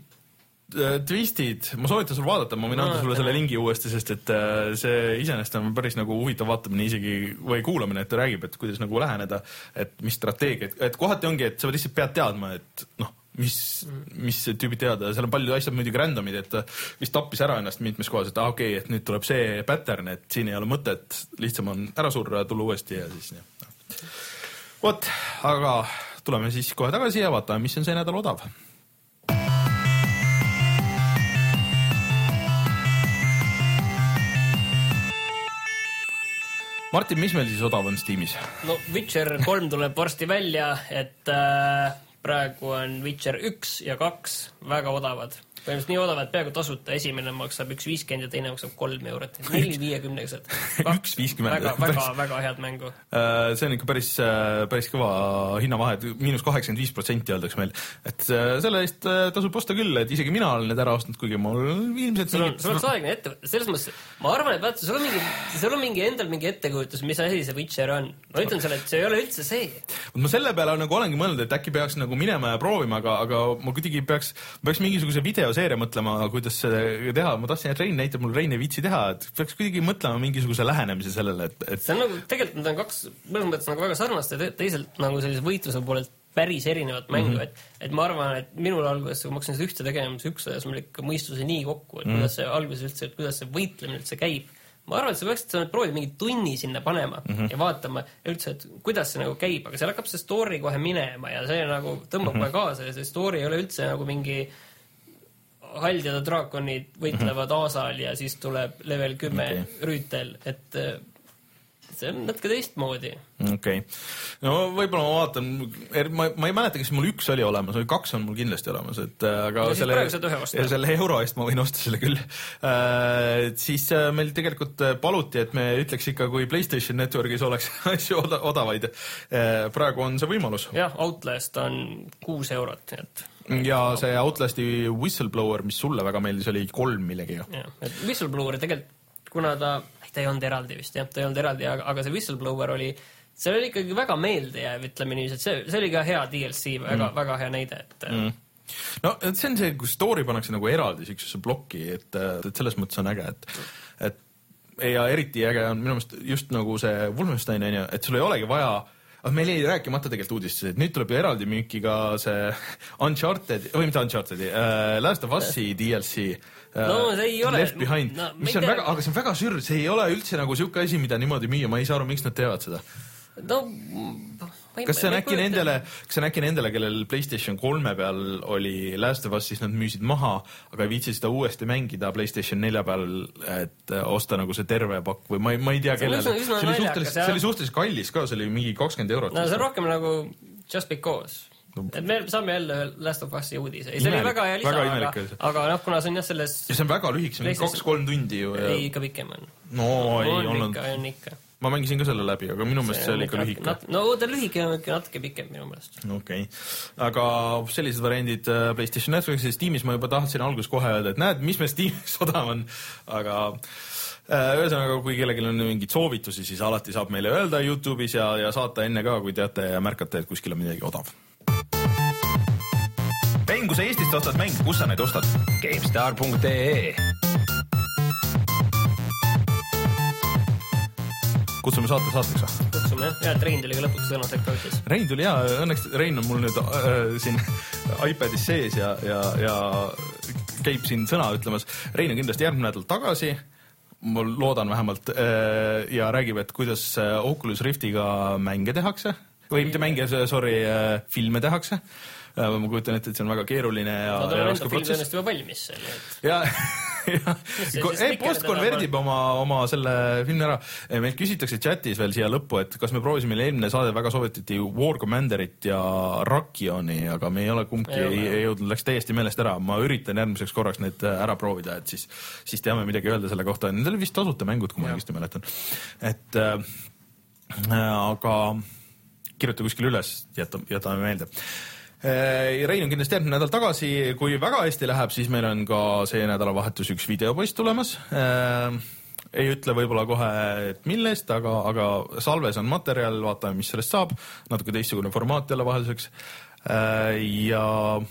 twistid, ma soovitan sul vaadata, ma võin anda sulle selle lingi uuesti, sest et see iseenesest on päris nagu huvitav vaatamine isegi või kuulamine, et ta räägib, et kuidas nagu läheneda, et mis strateegia, et kohati ongi, et sa lihtsalt pead teadma, et noh, mis, mis tüübid teada, seal on palju asjad muidugi randomid, et vist tappis ära ennast mitmes kohas, et ah, okei, okay, et nüüd tuleb see pattern, et siin ei ole mõtet, lihtsam on ära surra, tulla uuesti ja siis jah. Vot, aga tuleme siis kohe tagasi ja vaatame, mis on see nädal odav. Martin, mis meil siis odav on Steamis? No Witcher kolm tuleb varsti välja, et äh, praegu on Witcher üks ja kaks väga odavad. Põhimõtteliselt nii odavad, peaaegu tasuta, esimene maksab üks viiskümmend ja teine maksab kolm eurot. Neli viiekümnesed. üks viiskümmend. Väga, väga, väga head mängu. See on ikka päris, päris kõva hinnavahed, miinus kaheksakümmend viis protsenti öeldaks meil. Et selle eest tasub osta küll, et isegi mina olen need ära ostnud, kuigi mul ilmselt... Sul on, sul on aegne ette... Selles mõttes, ma arvan, et vaata, sul on mingi, sul on mingi endal mingi ettekujutus, mis asi see Witcher on. Ma ütlen selle, et see ei ole üldse see. Ma selle peale nagu olengi mõelnud, et äkki peaks nagu minema ja proovima, aga, aga ma kuidagi peaks, peaks mingisuguse video seeria mõtlema, kuidas see teha. Ma tahtsin, et Rein näitab mul Rein ei viitsi teha, et peaks kuidagi mõtlema mingisuguse lähenemise sellele, et, et... See on nagu, tegelikult need on kaks, mõnes mõttes nagu väga sarnast ja teiselt nagu sellise võitluse poolelt päris erinevat mängu, mm -hmm. et, et ma arvan, et minul alguses, kui ma hakkasin seda ühte tegema, see üks ajas mul ikka mõistuse nii kokku, et mm -hmm. kuidas see alguses üldse, et kuidas see võitlemine üldse käib. ma arvan, et sa peaksid sa proovida mingi tunni sinna panema mm -hmm. ja vaatama üldse, et kuidas see nagu käib, aga seal hakkab see story kohe minema ja see nagu tõmbab kohe mm -hmm. kaasa ja see story ei ole üldse nagu mingi hald ja draakonid võitlevad mm -hmm. aasal ja siis tuleb level kümme okay. rüütel, et see on natuke teistmoodi. Okei. Okay. No võib-olla ma vaatan, ma, ma ei mäleta, kas mul üks oli olemas, või kaks on mul kindlasti olemas, et aga ja selle, selle euro eest ma võin osta selle küll. Äh, siis meil tegelikult paluti, et me ütleks ikka, kui PlayStation Networkis oleks asju oda, odavaid. Äh, praegu on see võimalus. Jah, Outlast on kuus eurot, et ja see Outlasti Whistleblower, mis sulle väga meeldis, oli kolm millegiga. Jah, et Whistleblower tegelikult, kuna ta ta ei olnud eraldi vist, jah, ta ei olnud eraldi, aga, aga see Whistleblower oli, see oli ikkagi väga meeldejääv, ütleme nii, see, see oli ka hea D L C, väga, mm. väga hea näide, et mm. no see on see, kui story pannakse nagu eraldi siuksesse plokki, et, et selles mõttes on äge, et, et ja eriti äge on minu meelest just nagu see Wolfenstein, on ju, et sul ei olegi vaja, meil ei rääkimata tegelikult uudistes, et nüüd tuleb ju eraldi müüki ka see Uncharted, või mitte Unchartedi, uh, Last of Us'i D L C. No see ei ole. Left Behind, no, mis on väga, aga see on väga sür, see ei ole üldse nagu siuke asi, mida niimoodi müüa, ma ei saa aru, miks nad teevad seda. No, kas see on äkki nendele, kas see on äkki nendele, kellel PlayStation kolme peal oli Last of Us, siis nad müüsid maha, aga ei viitsi seda uuesti mängida PlayStation nelja peal, et osta nagu see terve pakk või ma ei, ma ei tea, kellele. See, see, oli suhteliselt, see oli suhteliselt kallis ka, see oli mingi kakskümmend eurot. No see on rohkem nagu Just Because. Et me saame jälle Last of Us'i uudise. See oli väga hea lisa, aga, aga noh, kuna see on jah selles... Ja see on väga lühik, see on kaks-kolm tundi ju. Ja... Ei, ikka pikem on. No ei on olnud. Ikka, on ikka. Ma mängisin ka selle läbi, aga minu meelest see, see oli ikka lühik. Nat... No ta lühik on natuke pikem minu meelest. Okei. Okay. Aga sellised variandid PlayStation Networkis ja Steamis ma juba tahtsin alguses kohe öelda, et näed, mis me Steamis odav on, aga... Ühesõnaga, kui kellelgi on mingid soovitusi, siis alati saab meile öelda YouTube'is ja, ja saata enne ka, kui teate ja märkate, et kuskil on midagi odav. Mäng, kui sa Eestist ostad mäng, kus sa neid ostad? GameStar punkt ee Kutsume saate saateks või? Kutsume jah, ja et Rein tuli ka lõpuks sõnaseks ka ütles. Rein tuli jaa, õnneks Rein on mul nüüd äh, siin iPadis sees ja, ja, ja käib siin sõna ütlemas. Rein on kindlasti järgmine nädal tagasi, ma loodan vähemalt, äh, ja räägib, et kuidas Oculus Riftiga mänge tehakse, või mitte mänge, sorry, äh, filme tehakse. Ma kujutan ette, et see on väga keeruline ja, no, ja raske protsess. Ennast juba valmis selle. Et... Ja, ja. Ei, post konverdib oma, oma selle filmi ära. Meil küsitakse chatis veel siia lõppu, et kas me proovisime eelmine saade väga soovitati War Commanderit ja Rakioni, aga me ei ole kumbki ei, ei jõudnud, läks täiesti meelest ära. Ma üritan järgmiseks korraks need ära proovida, et siis, siis teame midagi öelda selle kohta. Need oli vist tasuta mängud, kui ma õigesti mäletan. Et äh, aga kirjuta kuskil üles, jätame, jätame meelde. Rein on kindlasti järgmine nädal tagasi, kui väga hästi läheb, siis meil on ka see nädalavahetus üks videopost tulemas. Ei ütle võib-olla kohe, et millest, aga, aga salves on materjal, vaatame, mis sellest saab. Natuke teistsugune formaat jälle vahelduseks. Ja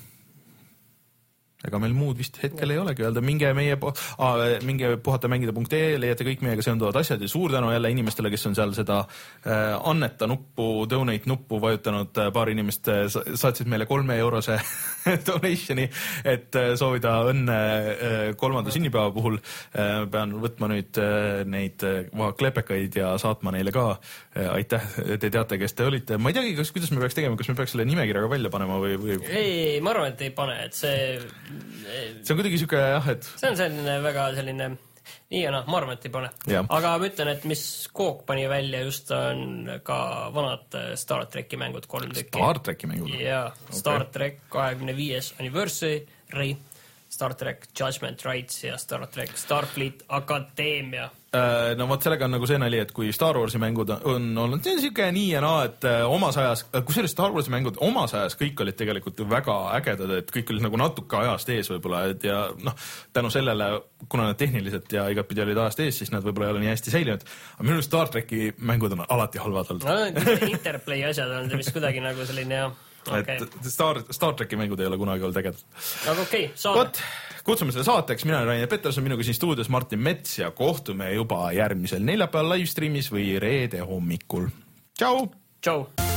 ega meil muud vist hetkel ei olegi öelda, minge meie po- ah, minge puhatamängida punkt ee, leiate kõik meiega seonduvad asjad ja suur tänu jälle inimestele, kes on seal seda äh, anneta nuppu, donate nuppu vajutanud, paar inimest saatsid meile kolme eurose donationi, et soovida õnne äh, kolmanda sünnipäeva puhul. Äh, pean võtma nüüd äh, neid äh, klepekaid ja saatma neile ka. Äh, aitäh, te teate, kes te olite. Ma ei teagi, kas, kuidas me peaks tegema, kas me peaks selle nimekirjaga välja panema või, või... Ei, ma arvan, et ei pane, et see see on kuidagi siuke jah, et see on selline väga selline nii ja noh, ma arvan, et ei pane. Aga ma ütlen, et mis Kook pani välja just on ka vanad Star Treki mängud kolm tükki. Star Treki mängud? Jaa, okay. Star Trek kahekümne viies anniversary, Star Trek Judgment Rights ja Star Trek Starfleet Akadeemia. No vot, sellega on nagu see nali, et kui Star Warsi mängud on olnud, see on siuke nii ja naa, et omas ajas, kui selles Star Warsi mängud omas ajas kõik olid tegelikult väga ägedad, et kõik olid nagu natuke ajast ees võib-olla, et ja noh, tänu sellele, kuna nad tehniliselt ja igatpidi olid ajast ees, siis nad võib-olla ei ole nii hästi säilinud. Aga minu Star Treki mängud on alati halvad olnud. No, Interplay asjad on mis kuidagi nagu selline ja okay. Et Star, Star Treki mängud ei ole kunagi olnud ägedad. Aga okei, okay, saame. Võt, kutsume selle saateks, mina olen Rainer Peterson, minuga siin stuudios Martin Mets ja kohtume juba järgmisel neljapäeval livestreamis või reede hommikul. Tšau! Tšau!